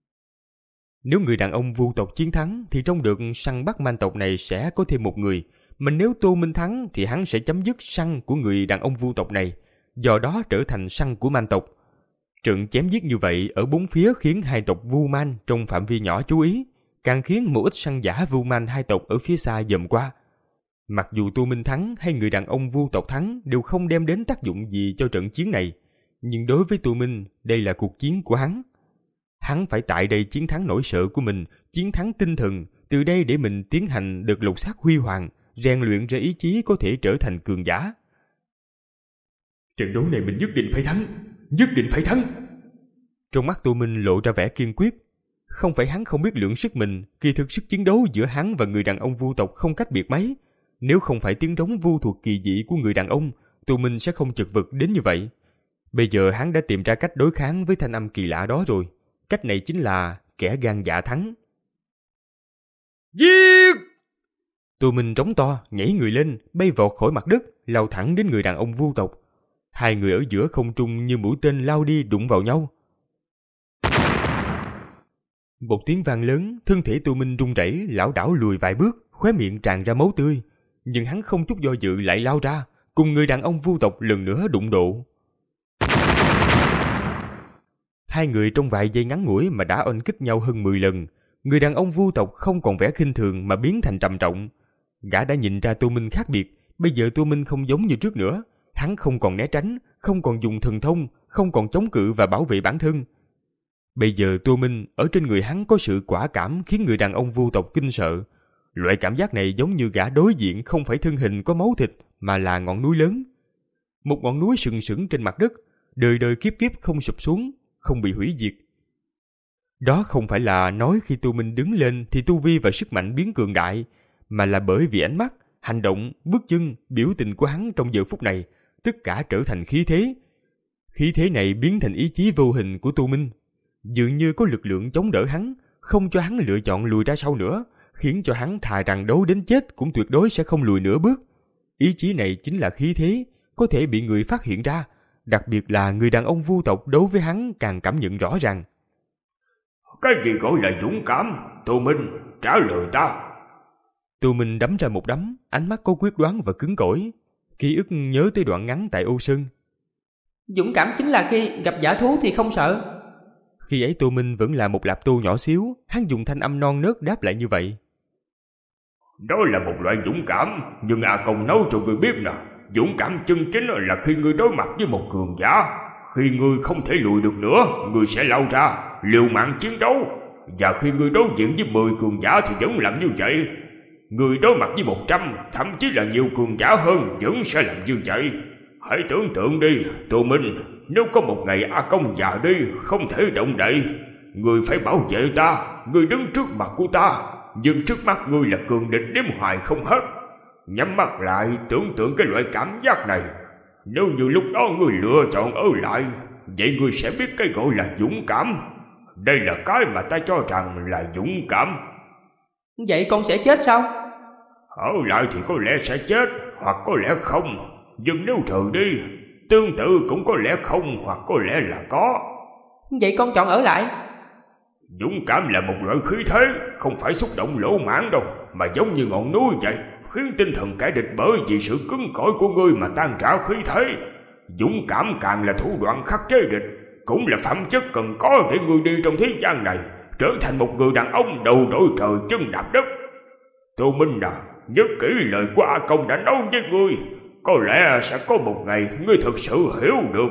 Nếu người đàn ông vu tộc chiến thắng thì trong đợt săn bắt man tộc này sẽ có thêm một người, mà nếu Tô Minh thắng thì hắn sẽ chấm dứt săn của người đàn ông vu tộc này, do đó trở thành săn của man tộc. Trận chém giết như vậy ở bốn phía khiến hai tộc vu man trong phạm vi nhỏ chú ý, càng khiến một ít săn giả vu man hai tộc ở phía xa dòm qua. Mặc dù Tô Minh thắng hay người đàn ông vu tộc thắng đều không đem đến tác dụng gì cho trận chiến này, nhưng đối với Tô Minh, đây là cuộc chiến của hắn. Hắn phải tại đây chiến thắng nỗi sợ của mình, chiến thắng tinh thần, từ đây để mình tiến hành đợt lột xác huy hoàng, rèn luyện ra ý chí có thể trở thành cường giả. Trận đấu này mình nhất định phải thắng, nhất định phải thắng. Trong mắt Tô Minh lộ ra vẻ kiên quyết. Không phải hắn không biết lượng sức mình, kỳ thực sức chiến đấu giữa hắn và người đàn ông vu tộc không cách biệt mấy. Nếu không phải tiếng trống vu thuật kỳ dị của người đàn ông, Tô Minh sẽ không chật vật đến như vậy. Bây giờ hắn đã tìm ra cách đối kháng với thanh âm kỳ lạ đó rồi. Cách này chính là kẻ gan dạ thắng. Giết! Tô Minh trống to, nhảy người lên, bay vọt khỏi mặt đất, lao thẳng đến người đàn ông vu tộc. Hai người ở giữa không trung như mũi tên lao đi đụng vào nhau. Một tiếng vang lớn, thân thể Tô Minh rung rẩy, lảo đảo lùi vài bước, khóe miệng tràn ra máu tươi. Nhưng hắn không chút do dự lại lao ra, cùng người đàn ông vu tộc lần nữa đụng độ. Hai người trong vài giây ngắn ngủi mà đã oanh kích nhau hơn mười lần. Người đàn ông vu tộc không còn vẻ khinh thường mà biến thành trầm trọng. Gã đã nhìn ra Tô Minh khác biệt, bây giờ Tô Minh không giống như trước nữa. Hắn không còn né tránh, không còn dùng thần thông, không còn chống cự và bảo vệ bản thân. Bây giờ Tô Minh ở trên người hắn có sự quả cảm khiến người đàn ông vu tộc kinh sợ. Loại cảm giác này giống như gã đối diện không phải thân hình có máu thịt mà là ngọn núi lớn. Một ngọn núi sừng sững trên mặt đất, đời đời kiếp kiếp không sụp xuống, không bị hủy diệt. Đó không phải là nói khi Tô Minh đứng lên thì tu vi và sức mạnh biến cường đại, mà là bởi vì ánh mắt, hành động, bước chân, biểu tình của hắn trong giờ phút này, tất cả trở thành khí thế. Khí thế này biến thành ý chí vô hình của Tô Minh, dường như có lực lượng chống đỡ hắn, không cho hắn lựa chọn lùi ra sau nữa, khiến cho hắn thà rằng đấu đến chết cũng tuyệt đối sẽ không lùi nửa bước. Ý chí này chính là khí thế, có thể bị người phát hiện ra, đặc biệt là người đàn ông vu tộc đối với hắn càng cảm nhận rõ ràng. Cái gì gọi là dũng cảm? Tô Minh, trả lời ta. Tô Minh đấm ra một đấm, ánh mắt có quyết đoán và cứng cỏi. Ký ức nhớ tới đoạn ngắn tại Ô Sơn. Dũng cảm chính là khi gặp dã thú thì không sợ. Khi ấy Tô Minh vẫn là một lạp tô nhỏ xíu, hắn dùng thanh âm non nớt đáp lại như vậy. Đó là một loại dũng cảm, nhưng A Công nói cho ngươi biết nè, dũng cảm chân chính là khi ngươi đối mặt với một cường giả. Khi ngươi không thể lùi được nữa, ngươi sẽ lao ra, liều mạng chiến đấu. Và khi ngươi đối diện với mười cường giả thì vẫn làm như vậy. Ngươi đối mặt với một trăm, thậm chí là nhiều cường giả hơn vẫn sẽ làm như vậy. Hãy tưởng tượng đi, Tô Minh, nếu có một ngày A Công già đi, không thể động đậy, ngươi phải bảo vệ ta, ngươi đứng trước mặt của ta, nhưng trước mắt ngươi là cường địch đếm hoài không hết. Nhắm mắt lại, tưởng tượng cái loại cảm giác này. Nếu như lúc đó ngươi lựa chọn ở lại, vậy ngươi sẽ biết cái gọi là dũng cảm. Đây là cái mà ta cho rằng là dũng cảm. Vậy con sẽ chết sao? Ở lại thì có lẽ sẽ chết, hoặc có lẽ không. Nhưng nếu rời đi, tương tự cũng có lẽ không, hoặc có lẽ là có. Vậy con chọn ở lại. Dũng cảm là một loại khí thế, không phải xúc động lỗ mãng đâu, mà giống như ngọn núi vậy, khiến tinh thần kẻ địch bởi vì sự cứng cỏi của ngươi mà tan rã khí thế. Dũng cảm càng là thủ đoạn khắc chế địch, cũng là phẩm chất cần có để ngươi đi trong thế gian này, trở thành một người đàn ông đầu đội trời chân đạp đất. Tô Minh à, nhớ kỹ lời của A Công đã nói với ngươi, có lẽ sẽ có một ngày ngươi thực sự hiểu được.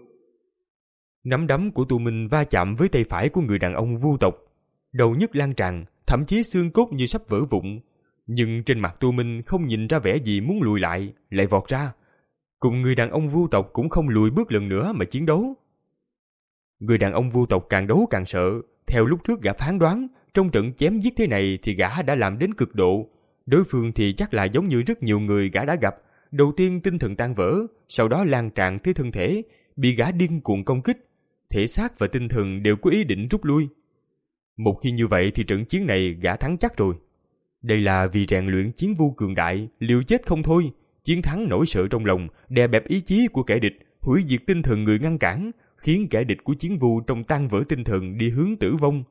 Nắm đấm của Tô Minh va chạm với tay phải của người đàn ông vu tộc, đầu nhức lan tràn, thậm chí xương cốt như sắp vỡ vụn. Nhưng trên mặt Tô Minh không nhìn ra vẻ gì muốn lùi lại, lại vọt ra. Cùng người đàn ông vu tộc cũng không lùi bước lần nữa mà chiến đấu. Người đàn ông vu tộc càng đấu càng sợ. Theo lúc trước gã phán đoán, trong trận chém giết thế này thì gã đã làm đến cực độ. Đối phương thì chắc là giống như rất nhiều người gã đã gặp. Đầu tiên tinh thần tan vỡ, sau đó lan tràn tới thân thể, bị gã điên cuồng công kích. Thể xác và tinh thần đều có ý định rút lui. Một khi như vậy thì trận chiến này gã thắng chắc rồi. Đây là vì rèn luyện chiến vu cường đại, liều chết không thôi. Chiến thắng nỗi sợ trong lòng, đè bẹp ý chí của kẻ địch, hủy diệt tinh thần người ngăn cản, khiến kẻ địch của chiến vu trong tan vỡ tinh thần đi hướng tử vong.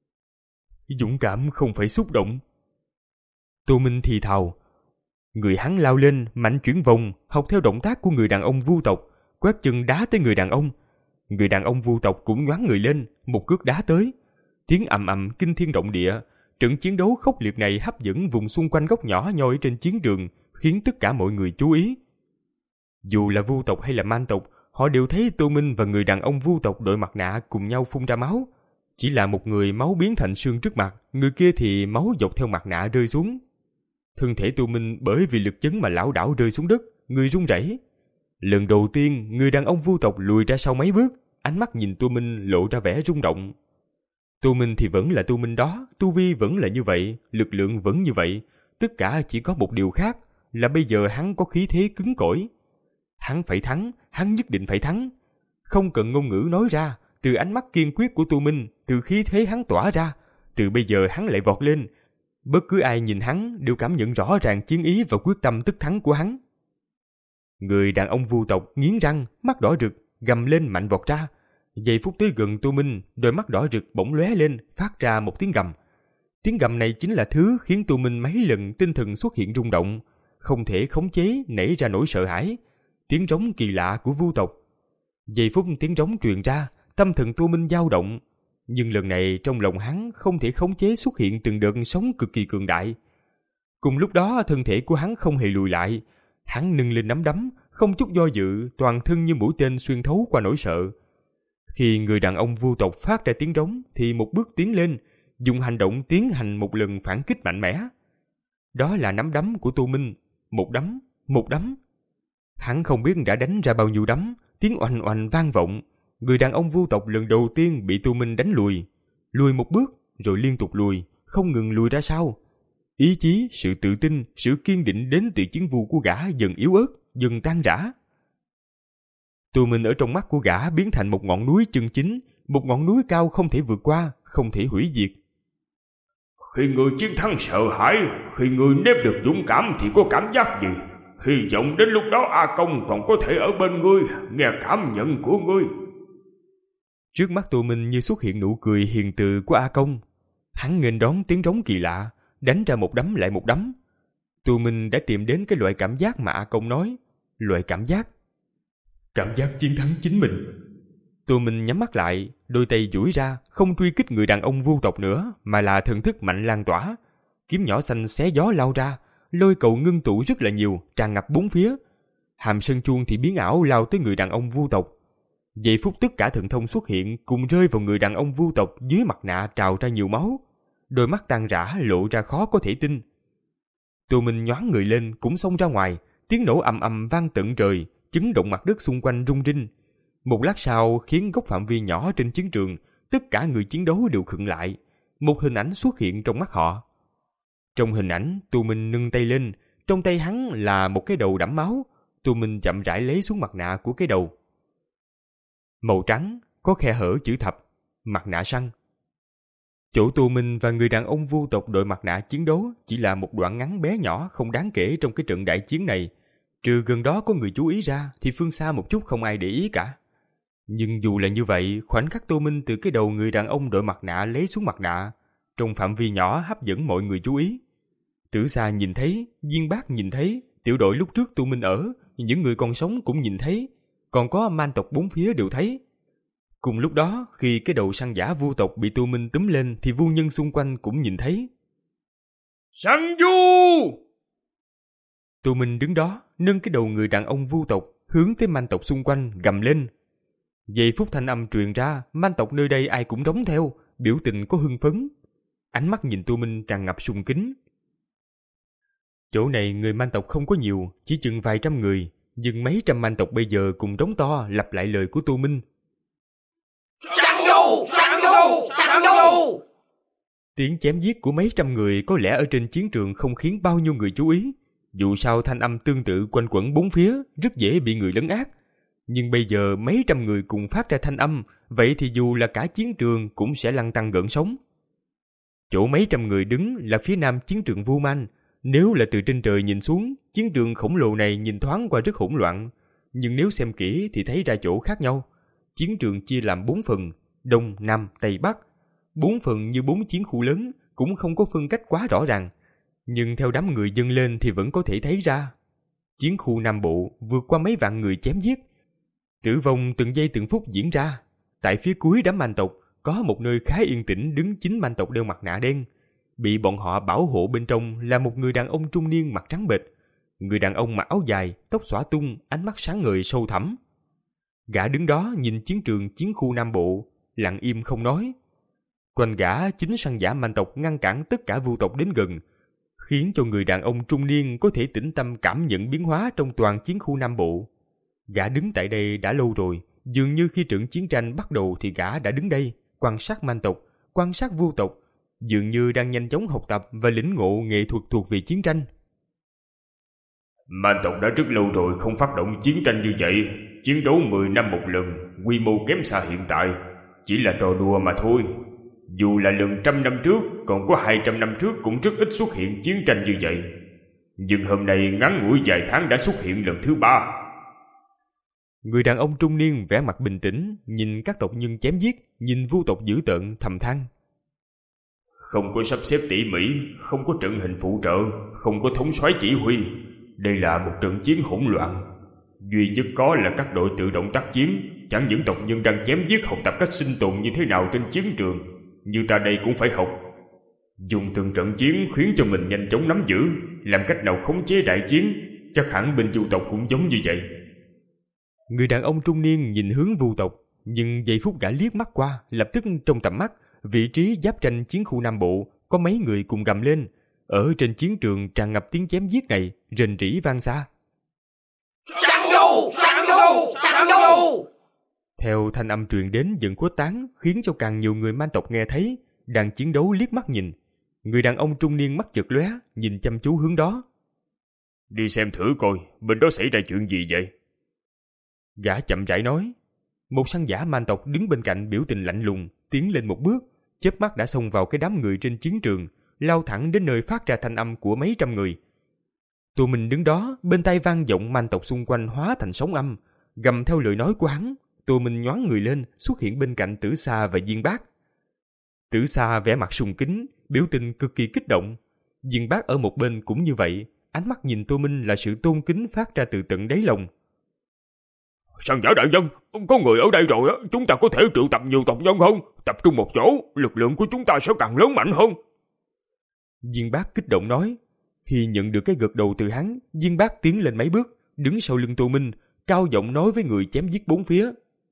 Dũng cảm không phải xúc động. Tô Minh thì thào. Người hắn lao lên, mạnh chuyển vòng, học theo động tác của người đàn ông vu tộc, quét chân đá tới người đàn ông. Người đàn ông vu tộc cũng nhoáng người lên, một cước đá tới. Tiếng ầm ầm kinh thiên động địa. Trận chiến đấu khốc liệt này hấp dẫn vùng xung quanh góc nhỏ nhoi trên chiến trường, khiến tất cả mọi người chú ý. Dù là vu tộc hay là man tộc, họ đều thấy Tô Minh và người đàn ông vu tộc đội mặt nạ cùng nhau phun ra máu. Chỉ là một người máu biến thành xương trước mặt, người kia thì máu dọc theo mặt nạ rơi xuống. Thân thể Tô Minh bởi vì lực chấn mà lảo đảo rơi xuống đất, người run rẩy. Lần đầu tiên, người đàn ông vu tộc lùi ra sau mấy bước, ánh mắt nhìn Tô Minh lộ ra vẻ rung động. Tô Minh thì vẫn là Tô Minh đó, tu vi vẫn là như vậy, lực lượng vẫn như vậy. Tất cả chỉ có một điều khác, là bây giờ hắn có khí thế cứng cỏi. Hắn phải thắng, hắn nhất định phải thắng. Không cần ngôn ngữ nói ra, từ ánh mắt kiên quyết của Tô Minh, từ khí thế hắn tỏa ra, từ bây giờ hắn lại vọt lên. Bất cứ ai nhìn hắn đều cảm nhận rõ ràng chiến ý và quyết tâm tất thắng của hắn. Người đàn ông vu tộc nghiến răng, mắt đỏ rực, gầm lên mạnh vọt ra. Giây phút tới gần Tô Minh, đôi mắt đỏ rực bỗng lóe lên, phát ra một tiếng gầm. Tiếng gầm này chính là thứ khiến Tô Minh mấy lần tinh thần xuất hiện rung động, không thể khống chế, nảy ra nỗi sợ hãi. Tiếng rống kỳ lạ của vu tộc. Giây phút tiếng rống truyền ra, tâm thần Tô Minh dao động. Nhưng lần này trong lòng hắn không thể khống chế xuất hiện từng đợt sóng cực kỳ cường đại. Cùng lúc đó thân thể của hắn không hề lùi lại. Hắn nâng lên nắm đấm, không chút do dự, toàn thân như mũi tên xuyên thấu qua nỗi sợ. Khi người đàn ông vu tộc phát ra tiếng rống thì một bước tiến lên, dùng hành động tiến hành một lần phản kích mạnh mẽ. Đó là nắm đấm của Tô Minh, một đấm, một đấm. Hắn không biết đã đánh ra bao nhiêu đấm, tiếng oanh oanh vang vọng. Người đàn ông vu tộc lần đầu tiên bị Tô Minh đánh lùi, lùi một bước rồi liên tục lùi, không ngừng lùi ra sau. Ý chí, sự tự tin, sự kiên định đến từ chiến vu của gã dần yếu ớt, dần tan rã. Tô Minh ở trong mắt của gã biến thành một ngọn núi chân chính, một ngọn núi cao không thể vượt qua, không thể hủy diệt. Khi người chiến thắng sợ hãi, khi người nếm được dũng cảm thì có cảm giác gì? Hy vọng đến lúc đó A Công còn có thể ở bên ngươi, nghe cảm nhận của ngươi. Trước mắt Tô Minh như xuất hiện nụ cười hiền từ của A Công. Hắn nghênh đón tiếng trống kỳ lạ, đánh ra một đấm lại một đấm. Tô Minh đã tìm đến cái loại cảm giác mà A Công nói, loại cảm giác cảm giác chiến thắng chính mình. Tô Minh nhắm mắt lại, đôi tay duỗi ra, không truy kích người đàn ông vu tộc nữa, mà là thần thức mạnh lan tỏa. Kiếm nhỏ xanh xé gió lao ra, lôi cầu ngưng tụ rất là nhiều, tràn ngập bốn phía. Hàm sơn chuông thì biến ảo lao tới người đàn ông vu tộc. Giây phút tất cả thần thông xuất hiện, cùng rơi vào người đàn ông vu tộc, dưới mặt nạ trào ra nhiều máu. Đôi mắt tan rã lộ ra khó có thể tin. Tô Minh nhoáng người lên cũng xông ra ngoài, tiếng nổ ầm ầm vang tận trời, chấn động mặt đất xung quanh rung rinh. Một lát sau khiến góc phạm vi nhỏ trên chiến trường, tất cả người chiến đấu đều khựng lại. Một hình ảnh xuất hiện trong mắt họ. Trong hình ảnh, Tô Minh nâng tay lên, trong tay hắn là một cái đầu đẫm máu. Tô Minh chậm rãi lấy xuống mặt nạ của cái đầu. Màu trắng, có khe hở chữ thập, mặt nạ săn. Chỗ Tô Minh và người đàn ông vu tộc đội mặt nạ chiến đấu chỉ là một đoạn ngắn bé nhỏ không đáng kể trong cái trận đại chiến này. Trừ gần đó có người chú ý ra thì phương xa một chút không ai để ý cả. Nhưng dù là như vậy, khoảnh khắc Tô Minh từ cái đầu người đàn ông đội mặt nạ lấy xuống mặt nạ, trong phạm vi nhỏ hấp dẫn mọi người chú ý. Tử Sa nhìn thấy, Diên Bác nhìn thấy, tiểu đội lúc trước Tô Minh ở, những người còn sống cũng nhìn thấy, còn có man tộc bốn phía đều thấy. Cùng lúc đó, khi cái đầu săn giả vu tộc bị Tô Minh túm lên thì vu nhân xung quanh cũng nhìn thấy. Săn vu! Tô Minh đứng đó, nâng cái đầu người đàn ông vu tộc, hướng tới man tộc xung quanh, gầm lên. Giây phút thanh âm truyền ra, man tộc nơi đây ai cũng đóng theo, biểu tình có hưng phấn. Ánh mắt nhìn Tô Minh tràn ngập sùng kính. Chỗ này người man tộc không có nhiều, chỉ chừng vài trăm người, nhưng mấy trăm man tộc bây giờ cùng đóng to lặp lại lời của Tô Minh. Săn vu! Săn vu! Săn vu! Tiếng chém giết của mấy trăm người có lẽ ở trên chiến trường không khiến bao nhiêu người chú ý. Dù sao thanh âm tương tự quanh quẩn bốn phía, rất dễ bị người lấn át. Nhưng bây giờ mấy trăm người cùng phát ra thanh âm, vậy thì dù là cả chiến trường cũng sẽ lăn tăn gợn sóng. Chỗ mấy trăm người đứng là phía nam chiến trường Vu Man. Nếu là từ trên trời nhìn xuống, chiến trường khổng lồ này nhìn thoáng qua rất hỗn loạn. Nhưng nếu xem kỹ thì thấy ra chỗ khác nhau. Chiến trường chia làm bốn phần, Đông, Nam, Tây, Bắc. Bốn phần như bốn chiến khu lớn, cũng không có phân cách quá rõ ràng. Nhưng theo đám người dâng lên thì vẫn có thể thấy ra. Chiến khu Nam Bộ vượt qua mấy vạn người chém giết. Tử vong từng giây từng phút diễn ra. Tại phía cuối đám man tộc, có một nơi khá yên tĩnh đứng chính man tộc đeo mặt nạ đen. Bị bọn họ bảo hộ bên trong là một người đàn ông trung niên mặt trắng bệch. Người đàn ông mặc áo dài, tóc xõa tung, ánh mắt sáng ngời sâu thẳm. Gã đứng đó nhìn chiến trường chiến khu Nam Bộ, lặng im không nói. Quanh gã chính săn giả man tộc ngăn cản tất cả vu tộc đến gần, khiến cho người đàn ông trung niên có thể tĩnh tâm cảm nhận biến hóa trong toàn chiến khu Nam Bộ. Gã đứng tại đây đã lâu rồi, dường như khi trận chiến tranh bắt đầu thì gã đã đứng đây, quan sát man tộc, quan sát vu tộc, dường như đang nhanh chóng học tập và lĩnh ngộ nghệ thuật thuộc về chiến tranh. Man tộc đã rất lâu rồi không phát động chiến tranh như vậy, chiến đấu mười năm một lần, quy mô kém xa hiện tại, chỉ là trò đùa mà thôi. Dù là lần trăm năm trước, còn có hai trăm năm trước cũng rất ít xuất hiện chiến tranh như vậy. Nhưng hôm nay ngắn ngủi vài tháng đã xuất hiện lần thứ ba. Người đàn ông trung niên vẻ mặt bình tĩnh, nhìn các tộc nhân chém giết, nhìn vu tộc dữ tợn thầm than. Không có sắp xếp tỉ mỉ, không có trận hình phụ trợ, không có thống soái chỉ huy. Đây là một trận chiến hỗn loạn. Duy nhất có là các đội tự động tác chiến. Chẳng những tộc nhân đang chém giết học tập cách sinh tồn như thế nào trên chiến trường, như ta đây cũng phải học. Dùng từng trận chiến khiến cho mình nhanh chóng nắm giữ, làm cách nào khống chế đại chiến. Chắc hẳn bên vu tộc cũng giống như vậy. Người đàn ông trung niên nhìn hướng vu tộc, nhưng giây phút gã liếc mắt qua, lập tức trong tầm mắt, vị trí giáp tranh chiến khu Nam Bộ, có mấy người cùng gầm lên. Ở trên chiến trường tràn ngập tiếng chém giết này, rền rĩ vang xa. Chặn dù! Chặn dù! Chặn dù! Theo thanh âm truyền đến dần khuếch tán, khiến cho càng nhiều người man tộc nghe thấy, đang chiến đấu liếc mắt nhìn. Người đàn ông trung niên mắt chợt lóe, nhìn chăm chú hướng đó. Đi xem thử coi, bên đó xảy ra chuyện gì vậy? Gã chậm rãi nói. Một săn giả man tộc đứng bên cạnh biểu tình lạnh lùng, tiến lên một bước, chớp mắt đã xông vào cái đám người trên chiến trường, lao thẳng đến nơi phát ra thanh âm của mấy trăm người. Tụi mình đứng đó, bên tai vang vọng man tộc xung quanh hóa thành sóng âm, gầm theo lời nói của hắn. Tụi mình nhoáng người lên, xuất hiện bên cạnh Tử Sa và Diên Bác. Tử Sa vẻ mặt sùng kính, biểu tình cực kỳ kích động. Diên Bác ở một bên cũng như vậy, ánh mắt nhìn Tô Minh là sự tôn kính phát ra từ tận đáy lòng. Săn giả đại nhân, có người ở đây rồi, chúng ta có thể triệu tập nhiều tộc nhân hơn, tập trung một chỗ, lực lượng của chúng ta sẽ càng lớn mạnh hơn. Diên Bác kích động nói. Khi nhận được cái gật đầu từ hắn, Diên Bác tiến lên mấy bước, đứng sau lưng Tô Minh, cao giọng nói với người chém giết bốn phía.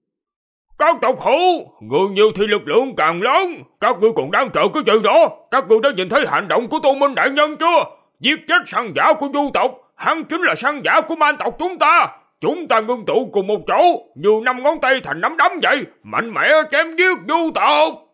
Các tộc hữu, người nhiều thì lực lượng càng lớn, các ngươi còn đang chờ cái gì đó? Các ngươi đã nhìn thấy hành động của Tô Minh đại nhân chưa? Giết chết săn giả của du tộc, hắn chính là săn giả của man tộc chúng ta. Chúng ta ngưng tụ cùng một chỗ, như năm ngón tay thành nắm đấm vậy, mạnh mẽ chém giết du tộc.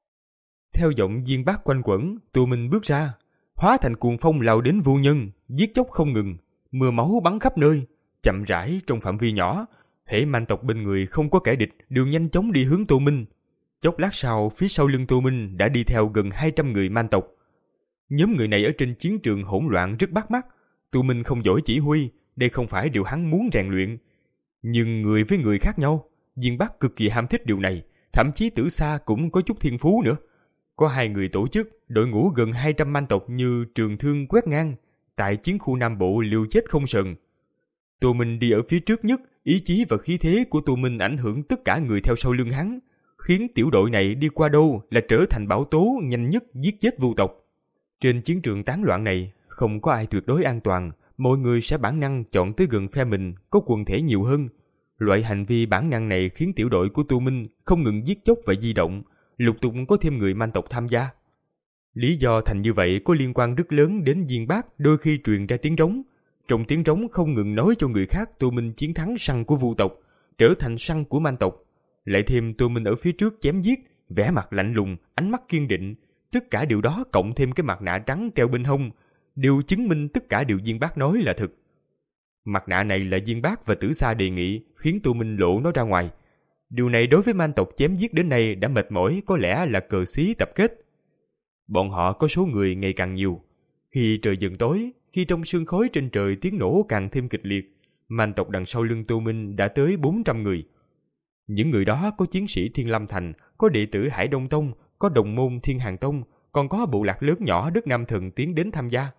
Theo giọng Diên Bác quanh quẩn, Tô Minh bước ra, hóa thành cuồng phong lao đến vô nhân, giết chóc không ngừng, mưa máu bắn khắp nơi, chậm rãi trong phạm vi nhỏ. Hễ man tộc bên người không có kẻ địch đều nhanh chóng đi hướng Tô Minh. Chốc lát sau, phía sau lưng Tô Minh đã đi theo gần hai trăm người man tộc. Nhóm người này ở trên chiến trường hỗn loạn rất bắt mắt. Tô Minh không giỏi chỉ huy, đây không phải điều hắn muốn rèn luyện. Nhưng người với người khác nhau, Diên Bác cực kỳ ham thích điều này, thậm chí Tử Sa cũng có chút thiên phú nữa. Có hai người tổ chức đội ngũ gần hai trăm man tộc như trường thương quét ngang, tại chiến khu Nam Bộ liều chết không sờn. Tô Minh đi ở phía trước nhất, ý chí và khí thế của Tô Minh ảnh hưởng tất cả người theo sau lưng hắn, khiến tiểu đội này đi qua đâu là trở thành bão tố nhanh nhất giết chết vu tộc. Trên chiến trường tán loạn này, không có ai tuyệt đối an toàn, mọi người sẽ bản năng chọn tới gần phe mình, có quần thể nhiều hơn. Loại hành vi bản năng này khiến tiểu đội của Tô Minh không ngừng giết chóc và di động, lục tục có thêm người man tộc tham gia. Lý do thành như vậy có liên quan rất lớn đến Diên Bác đôi khi truyền ra tiếng trống. Trong tiếng trống không ngừng nói cho người khác Tô Minh chiến thắng săn của vu tộc, trở thành săn của man tộc. Lại thêm Tô Minh ở phía trước chém giết, vẻ mặt lạnh lùng, ánh mắt kiên định. Tất cả điều đó cộng thêm cái mặt nạ trắng treo bên hông, đều chứng minh tất cả điều Diên Bác nói là thực. Mặt nạ này là Diên Bác và Tử Sa đề nghị, khiến Tô Minh lộ nó ra ngoài. Điều này đối với man tộc chém giết đến nay đã mệt mỏi, có lẽ là cờ xí tập kết. Bọn họ có số người ngày càng nhiều. Khi trời dần tối, khi trong sương khói trên trời tiếng nổ càng thêm kịch liệt, man tộc đằng sau lưng Tô Minh đã tới bốn trăm người. Những người đó có chiến sĩ Thiên Lâm Thành, có đệ tử Hải Đông Tông, có đồng môn Thiên Hàng Tông, còn có bộ lạc lớn nhỏ đất Nam Thần tiến đến tham gia.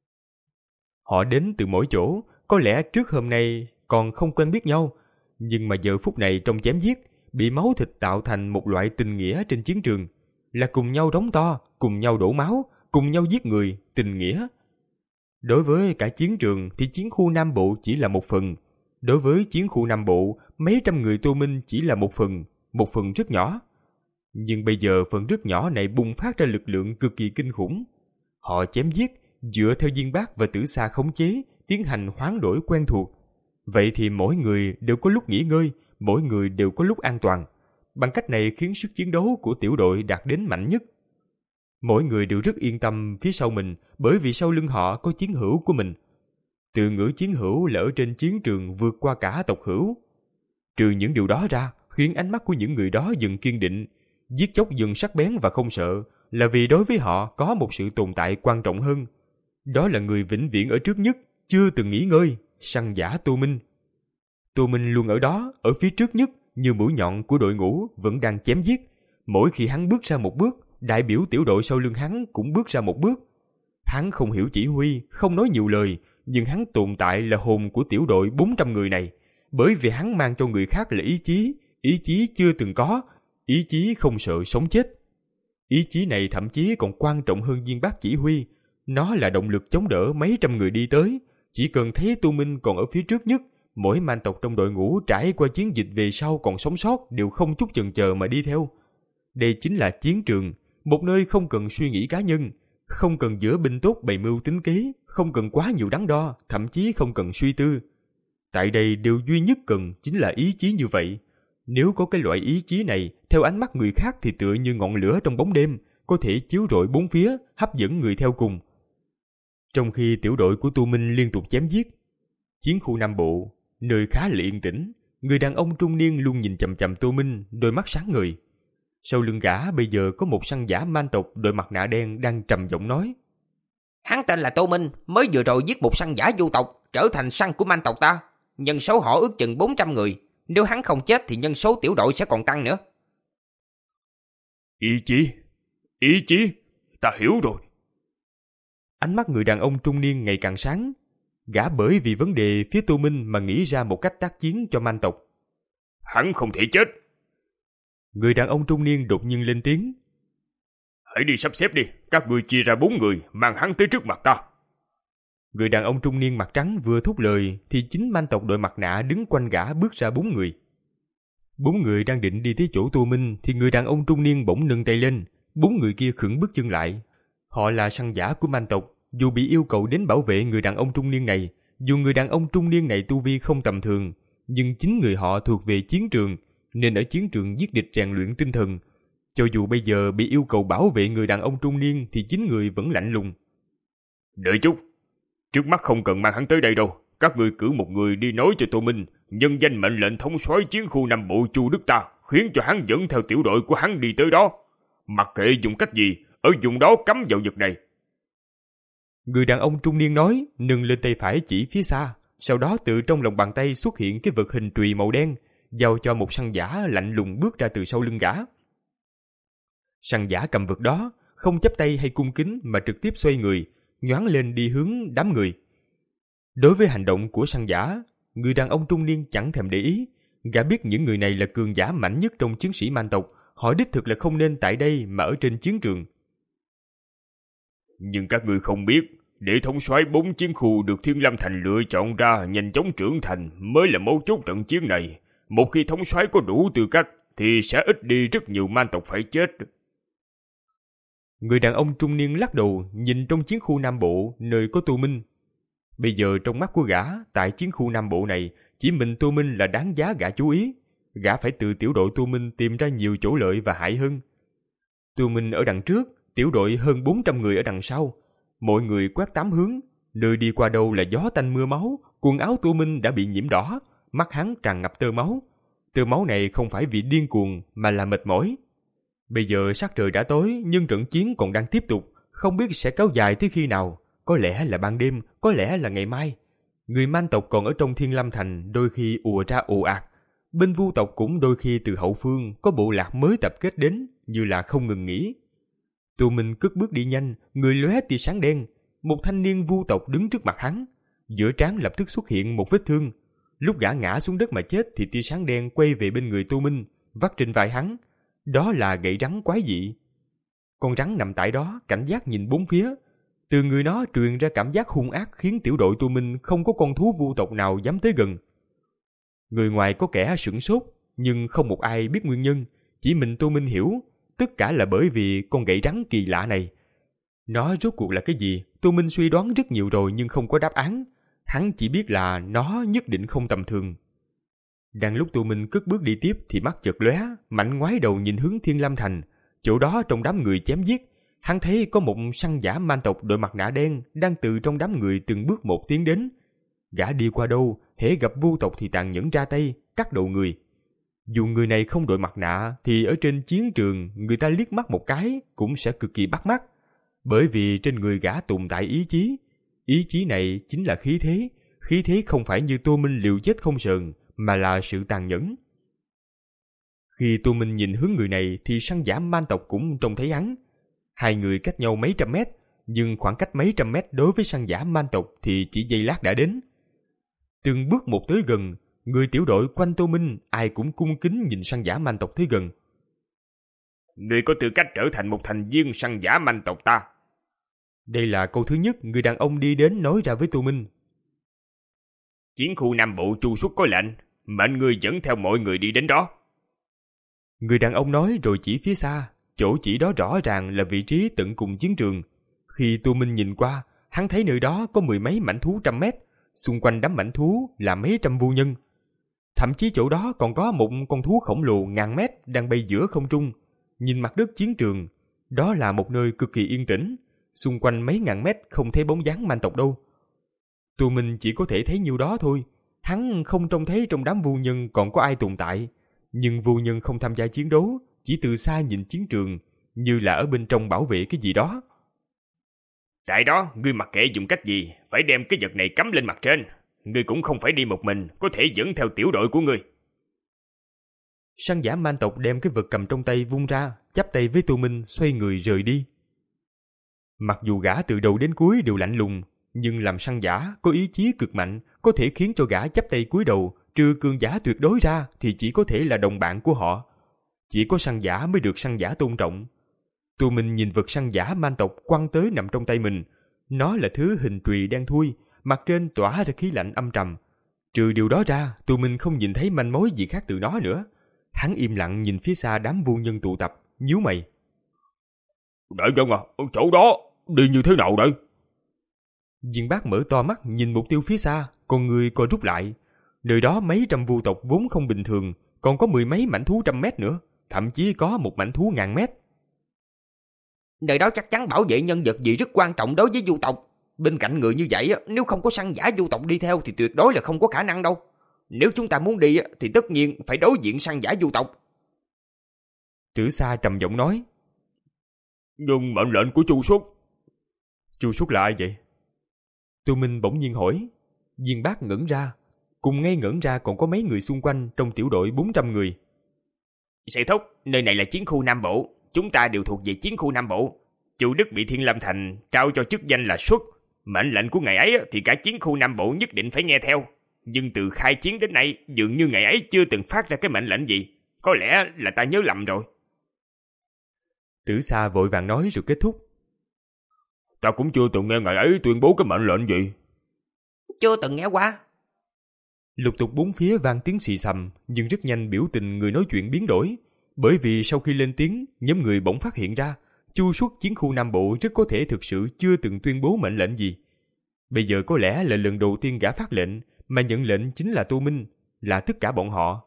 Họ đến từ mỗi chỗ, có lẽ trước hôm nay còn không quen biết nhau, nhưng mà giờ phút này trong chém giết, bị máu thịt tạo thành một loại tình nghĩa trên chiến trường, là cùng nhau đóng to, cùng nhau đổ máu, cùng nhau giết người, tình nghĩa. Đối với cả chiến trường thì chiến khu Nam Bộ chỉ là một phần. Đối với chiến khu Nam Bộ, mấy trăm người Tô Minh chỉ là một phần, một phần rất nhỏ. Nhưng bây giờ phần rất nhỏ này bùng phát ra lực lượng cực kỳ kinh khủng. Họ chém giết, dựa theo Diên Bác và Tử Sa khống chế, tiến hành hoán đổi quen thuộc. Vậy thì mỗi người đều có lúc nghỉ ngơi, mỗi người đều có lúc an toàn. Bằng cách này khiến sức chiến đấu của tiểu đội đạt đến mạnh nhất. Mỗi người đều rất yên tâm phía sau mình, bởi vì sau lưng họ có chiến hữu của mình. Từ ngữ chiến hữu là ở trên chiến trường vượt qua cả tộc hữu. Trừ những điều đó ra, khiến ánh mắt của những người đó dần kiên định, giết chóc dần sắc bén và không sợ, là vì đối với họ có một sự tồn tại quan trọng hơn. Đó là người vĩnh viễn ở trước nhất, chưa từng nghỉ ngơi, săn giả Tô Minh. Tô Minh luôn ở đó, ở phía trước nhất, như mũi nhọn của đội ngũ vẫn đang chém giết. Mỗi khi hắn bước ra một bước, đại biểu tiểu đội sau lưng hắn cũng bước ra một bước. Hắn không hiểu chỉ huy, không nói nhiều lời, nhưng hắn tồn tại là hồn của tiểu đội bốn trăm người này, bởi vì hắn mang cho người khác là ý chí, ý chí chưa từng có, ý chí không sợ sống chết. Ý chí này thậm chí còn quan trọng hơn Diên Bác chỉ huy, nó là động lực chống đỡ mấy trăm người đi tới. Chỉ cần thấy Tô Minh còn ở phía trước nhất, Mỗi man tộc trong đội ngũ trải qua chiến dịch về sau còn sống sót đều không chút chần chờ mà đi theo. Đây chính là chiến trường, một nơi không cần suy nghĩ cá nhân, không cần giữa binh tốt bày mưu tính kế, không cần quá nhiều đắn đo, thậm chí không cần suy tư. Tại đây điều duy nhất cần chính là ý chí như vậy. Nếu có cái loại ý chí này, theo ánh mắt người khác thì tựa như ngọn lửa trong bóng đêm, có thể chiếu rọi bốn phía, hấp dẫn người theo cùng. Trong khi tiểu đội của Tu Minh liên tục chém giết, chiến khu Nam Bộ, nơi khá là yên tĩnh, người đàn ông trung niên luôn nhìn chằm chằm Tu Minh, đôi mắt sáng ngời. Sau lưng gã bây giờ có một săn giả man tộc đội mặt nạ đen đang trầm giọng nói: Hắn tên là Tô Minh, mới vừa rồi giết một săn giả du tộc, trở thành săn của man tộc ta. Nhân số họ ước chừng bốn trăm người. Nếu hắn không chết thì nhân số tiểu đội sẽ còn tăng nữa. Ý chí, ý chí, ta hiểu rồi. Ánh mắt người đàn ông trung niên ngày càng sáng. Gã bởi vì vấn đề phía Tô Minh mà nghĩ ra một cách tác chiến cho man tộc. Hắn không thể chết. Người đàn ông trung niên đột nhiên lên tiếng: Hãy đi sắp xếp đi, các người chia ra bốn người, mang hắn tới trước mặt ta. Người đàn ông trung niên mặt trắng vừa thốt lời thì chính man tộc đội mặt nạ đứng quanh gã bước ra bốn người. Bốn người đang định đi tới chỗ Tô Minh thì người đàn ông trung niên bỗng nâng tay lên, bốn người kia khựng bước chân lại. Họ là săn giả của man tộc, dù bị yêu cầu đến bảo vệ người đàn ông trung niên này, dù người đàn ông trung niên này tu vi không tầm thường, nhưng chính người họ thuộc về chiến trường, nên ở chiến trường giết địch rèn luyện tinh thần. Cho dù bây giờ bị yêu cầu bảo vệ người đàn ông trung niên thì chính người vẫn lạnh lùng. Đợi chút, trước mắt không cần mang hắn tới đây đâu. Các người cử một người đi nói cho Tô Minh, nhân danh mệnh lệnh thống soái chiến khu Nam Bộ Chu Đức ta, khiến cho hắn dẫn theo tiểu đội của hắn đi tới đó. Mặc kệ dùng cách gì, ở vùng đó cấm vào vật này. Người đàn ông trung niên nói, nâng lên tay phải chỉ phía xa, sau đó từ trong lòng bàn tay xuất hiện cái vật hình chùy màu đen, giao cho một săn giả lạnh lùng bước ra từ sau lưng gã. Săn giả cầm vật đó, không chắp tay hay cung kính mà trực tiếp xoay người, nhoáng lên đi hướng đám người. Đối với hành động của săn giả, người đàn ông trung niên chẳng thèm để ý. Gã biết những người này là cường giả mạnh nhất trong chiến sĩ man tộc, họ đích thực là không nên tại đây mà ở trên chiến trường. Nhưng các người không biết, để thống soái bốn chiến khu được Thiên Lâm Thành lựa chọn ra nhanh chóng trưởng thành mới là mấu chốt trận chiến này. Một khi thống soái có đủ tư cách thì sẽ ít đi rất nhiều man tộc phải chết. Người đàn ông trung niên lắc đầu nhìn trong chiến khu Nam Bộ nơi có Tô Minh. Bây giờ trong mắt của gã, tại chiến khu Nam Bộ này, chỉ mình Tô Minh là đáng giá gã chú ý. Gã phải từ tiểu đội Tô Minh tìm ra nhiều chỗ lợi và hại hơn. Tô Minh ở đằng trước, tiểu đội hơn bốn trăm người ở đằng sau. Mọi người quét tám hướng, nơi đi qua đâu là gió tanh mưa máu. Quần áo Tô Minh đã bị nhiễm đỏ, mắt hắn tràn ngập tơ máu. Tơ máu này không phải vì điên cuồng mà là mệt mỏi. Bây giờ sắc trời đã tối nhưng trận chiến còn đang tiếp tục, không biết sẽ kéo dài tới khi nào. Có lẽ là ban đêm, có lẽ là ngày mai. Người man tộc còn ở trong Thiên Lâm Thành đôi khi ùa ra ồ ạt. Bên vu tộc cũng đôi khi từ hậu phương có bộ lạc mới tập kết đến, như là không ngừng nghỉ. Tô Minh cất bước đi nhanh, người lóe tia sáng đen. Một thanh niên vu tộc đứng trước mặt hắn, giữa trán lập tức xuất hiện một vết thương. Lúc gã ngã xuống đất mà chết thì tia sáng đen quay về bên người Tô Minh, vắt trên vai hắn. Đó là gậy rắn quái dị. Con rắn nằm tại đó, cảnh giác nhìn bốn phía. Từ người nó truyền ra cảm giác hung ác khiến tiểu đội Tô Minh không có con thú vu tộc nào dám tới gần. Người ngoài có kẻ sửng sốt, nhưng không một ai biết nguyên nhân. Chỉ mình Tô Minh hiểu, tất cả là bởi vì con gậy rắn kỳ lạ này. Nó rốt cuộc là cái gì? Tô Minh suy đoán rất nhiều rồi nhưng không có đáp án. Hắn chỉ biết là nó nhất định không tầm thường. Đang lúc Tô Minh cất bước đi tiếp thì mắt chợt lóe, mạnh ngoái đầu nhìn hướng Thiên Lâm Thành. Chỗ đó trong đám người chém giết, hắn thấy có một săn giả man tộc đội mặt nạ đen đang từ trong đám người từng bước một tiến đến. Gã đi qua đâu, hễ gặp vu tộc thì tàn nhẫn ra tay, cắt đầu người. Dù người này không đội mặt nạ thì ở trên chiến trường người ta liếc mắt một cái cũng sẽ cực kỳ bắt mắt. Bởi vì trên người gã tồn tại ý chí. Ý chí này chính là khí thế. Khí thế không phải như Tô Minh liều chết không sờn, mà là sự tàn nhẫn. Khi Tô Minh nhìn hướng người này thì săn giả man tộc cũng trông thấy hắn. Hai người cách nhau mấy trăm mét, nhưng khoảng cách mấy trăm mét đối với săn giả man tộc thì chỉ giây lát đã đến. Từng bước một tới gần, người tiểu đội quanh Tô Minh ai cũng cung kính nhìn săn giả man tộc tới gần. Người có tư cách trở thành một thành viên săn giả man tộc ta. Đây là câu thứ nhất người đàn ông đi đến nói ra với Tô Minh. Chiến khu Nam Bộ Chu Xuất có lệnh, mệnh ngươi dẫn theo mọi người đi đến đó. Người đàn ông nói rồi chỉ phía xa, chỗ chỉ đó rõ ràng là vị trí tận cùng chiến trường. Khi Tô Minh nhìn qua, hắn thấy nơi đó có mười mấy mãnh thú trăm mét, xung quanh đám mãnh thú là mấy trăm vu nhân. Thậm chí chỗ đó còn có một con thú khổng lồ ngàn mét đang bay giữa không trung. Nhìn mặt đất chiến trường, đó là một nơi cực kỳ yên tĩnh, xung quanh mấy ngàn mét không thấy bóng dáng man tộc đâu. Tô Minh chỉ có thể thấy nhiêu đó thôi, hắn không trông thấy trong đám vu nhân còn có ai tồn tại. Nhưng vu nhân không tham gia chiến đấu, chỉ từ xa nhìn chiến trường, như là ở bên trong bảo vệ cái gì đó. Tại đó, ngươi mặc kệ dùng cách gì, phải đem cái vật này cắm lên mặt trên. Ngươi cũng không phải đi một mình, có thể dẫn theo tiểu đội của ngươi. Săn giả man tộc đem cái vật cầm trong tay vung ra, chắp tay với Tô Minh xoay người rời đi. Mặc dù gã từ đầu đến cuối đều lạnh lùng, nhưng làm săn giả có ý chí cực mạnh, có thể khiến cho gã chắp tay cúi đầu, trừ cường giả tuyệt đối ra thì chỉ có thể là đồng bạn của họ. Chỉ có săn giả mới được săn giả tôn trọng. Tô Minh nhìn vật săn giả man tộc quăng tới nằm trong tay mình. Nó là thứ hình trùy đen thui, mặt trên tỏa ra khí lạnh âm trầm. Trừ điều đó ra, Tô Minh không nhìn thấy manh mối gì khác từ nó nữa. Hắn im lặng nhìn phía xa đám vu nhân tụ tập, nhíu mày. Đại nhân à, chỗ đó, đi như thế nào đây? Diên Bác mở to mắt nhìn mục tiêu phía xa, con người co rút lại. Nơi đó mấy trăm vu tộc vốn không bình thường, còn có mười mấy mảnh thú trăm mét nữa, thậm chí có một mảnh thú ngàn mét. Nơi đó chắc chắn bảo vệ nhân vật gì rất quan trọng đối với vu tộc. Bên cạnh người như vậy, nếu không có săn giả vu tộc đi theo thì tuyệt đối là không có khả năng đâu. Nếu chúng ta muốn đi thì tất nhiên phải đối diện săn giả vu tộc. Tử Sa trầm giọng nói. Nhưng mệnh lệnh của Chu Xuất. Chu Xuất là ai vậy? Tô Minh bỗng nhiên hỏi. Diên Bác ngẩn ra. Cùng ngay ngẩn ra còn có mấy người xung quanh trong tiểu đội bốn trăm người. Sư thúc, nơi này là chiến khu Nam Bộ. Chúng ta đều thuộc về chiến khu Nam Bộ. Chu Đức bị Thiên Lâm Thành trao cho chức danh là Xuất. Mệnh lệnh của ngày ấy thì cả chiến khu Nam Bộ nhất định phải nghe theo. Nhưng từ khai chiến đến nay, dường như ngày ấy chưa từng phát ra cái mệnh lệnh gì. Có lẽ là ta nhớ lầm rồi. Tử Sa vội vàng nói rồi kết thúc. Ta cũng chưa từng nghe ngày ấy tuyên bố cái mệnh lệnh gì. Chưa từng nghe qua. Lục tục bốn phía vang tiếng xì xầm, nhưng rất nhanh biểu tình người nói chuyện biến đổi. Bởi vì sau khi lên tiếng, nhóm người bỗng phát hiện ra, Chu Xuất chiến khu Nam Bộ rất có thể thực sự chưa từng tuyên bố mệnh lệnh gì. Bây giờ có lẽ là lần đầu tiên gã phát lệnh, mà nhận lệnh chính là Tô Minh, là tất cả bọn họ.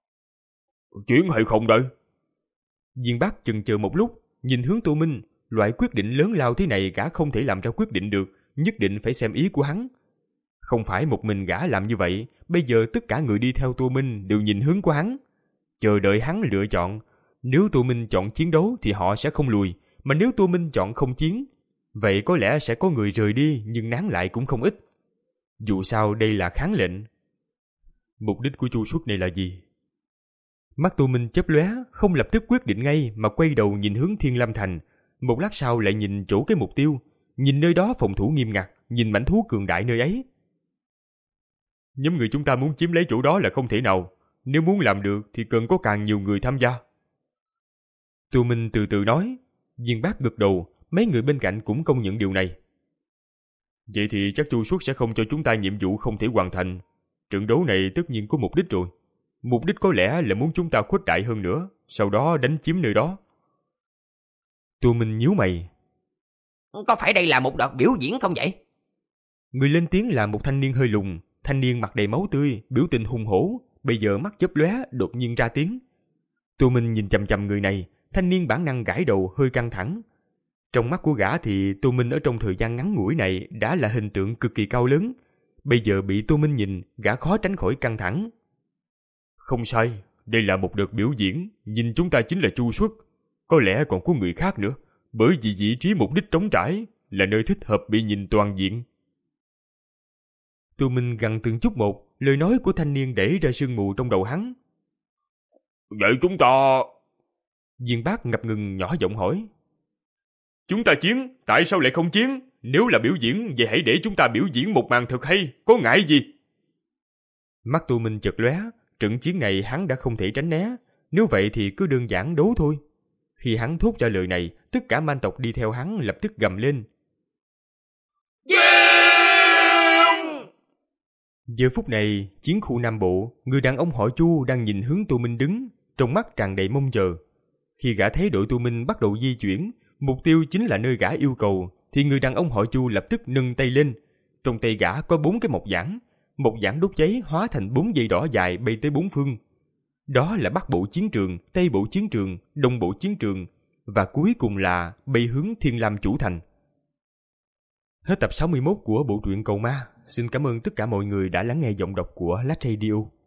Chiến hay không đây? Diên Bác chần chờ một lúc, nhìn hướng Tô Minh, loại quyết định lớn lao thế này gã không thể làm ra quyết định được, nhất định phải xem ý của hắn. Không phải một mình gã làm như vậy, bây giờ tất cả người đi theo Tô Minh đều nhìn hướng của hắn, chờ đợi hắn lựa chọn. Nếu Tô Minh chọn chiến đấu thì họ sẽ không lùi, mà nếu Tô Minh chọn không chiến, vậy có lẽ sẽ có người rời đi nhưng nán lại cũng không ít. Dù sao đây là kháng lệnh. Mục đích của Chu Xuất này là gì? Mắt Tô Minh chớp lóe, không lập tức quyết định ngay mà quay đầu nhìn hướng Thiên Lâm Thành. Một lát sau lại nhìn chỗ cái mục tiêu, nhìn nơi đó phòng thủ nghiêm ngặt, nhìn mãnh thú cường đại nơi ấy. Nhóm người chúng ta muốn chiếm lấy chỗ đó là không thể nào. Nếu muốn làm được thì cần có càng nhiều người tham gia. Tô Minh từ từ nói. Diên Bác gật đầu, mấy người bên cạnh cũng công nhận điều này. Vậy thì chắc Chu Xuất sẽ không cho chúng ta nhiệm vụ không thể hoàn thành. Trận đấu này tất nhiên có mục đích rồi. Mục đích có lẽ là muốn chúng ta khuếch đại hơn nữa, sau đó đánh chiếm nơi đó. Tô Minh nhíu mày. Có phải đây là một đợt biểu diễn không vậy? Người lên tiếng là một thanh niên hơi lùn, thanh niên mặt đầy máu tươi, biểu tình hùng hổ, bây giờ mắt chớp lóe, đột nhiên ra tiếng. Tô Minh nhìn chằm chằm người này, thanh niên bản năng gãi đầu hơi căng thẳng. Trong mắt của gã thì Tô Minh ở trong thời gian ngắn ngủi này đã là hình tượng cực kỳ cao lớn. Bây giờ bị Tô Minh nhìn, gã khó tránh khỏi căng thẳng. Không sai, đây là một đợt biểu diễn, nhìn chúng ta chính là Chu Xuất. Có lẽ còn có người khác nữa, bởi vì vị trí mục đích trống trải là nơi thích hợp bị nhìn toàn diện. Tô Minh gằn từng chút một, lời nói của thanh niên đẩy ra sương mù trong đầu hắn. Vậy chúng ta... Diên Bác ngập ngừng nhỏ giọng hỏi. Chúng ta chiến, tại sao lại không chiến? Nếu là biểu diễn, vậy hãy để chúng ta biểu diễn một màn thật hay, có ngại gì? Mắt Tô Minh chợt lóe, trận chiến này hắn đã không thể tránh né, nếu vậy thì cứ đơn giản đấu thôi. Khi hắn thốt ra lời này, tất cả man tộc đi theo hắn lập tức gầm lên. Yeah! Giờ phút này, chiến khu Nam Bộ, người đàn ông họ Chu đang nhìn hướng Tô Minh đứng, trong mắt tràn đầy mong chờ. Khi gã thấy đội Tô Minh bắt đầu di chuyển, mục tiêu chính là nơi gã yêu cầu, thì người đàn ông họ Chu lập tức nâng tay lên. Trong tay gã có bốn cái mộc giản, mộc giản đốt cháy hóa thành bốn dây đỏ dài bay tới bốn phương. Đó là Bắc Bộ chiến trường, Tây Bộ chiến trường, Đông Bộ chiến trường, và cuối cùng là bay hướng Thiên Lam chủ thành. Hết tập sáu mươi mốt của bộ truyện Cầu Ma. Xin cảm ơn tất cả mọi người đã lắng nghe giọng đọc của Lát Radio.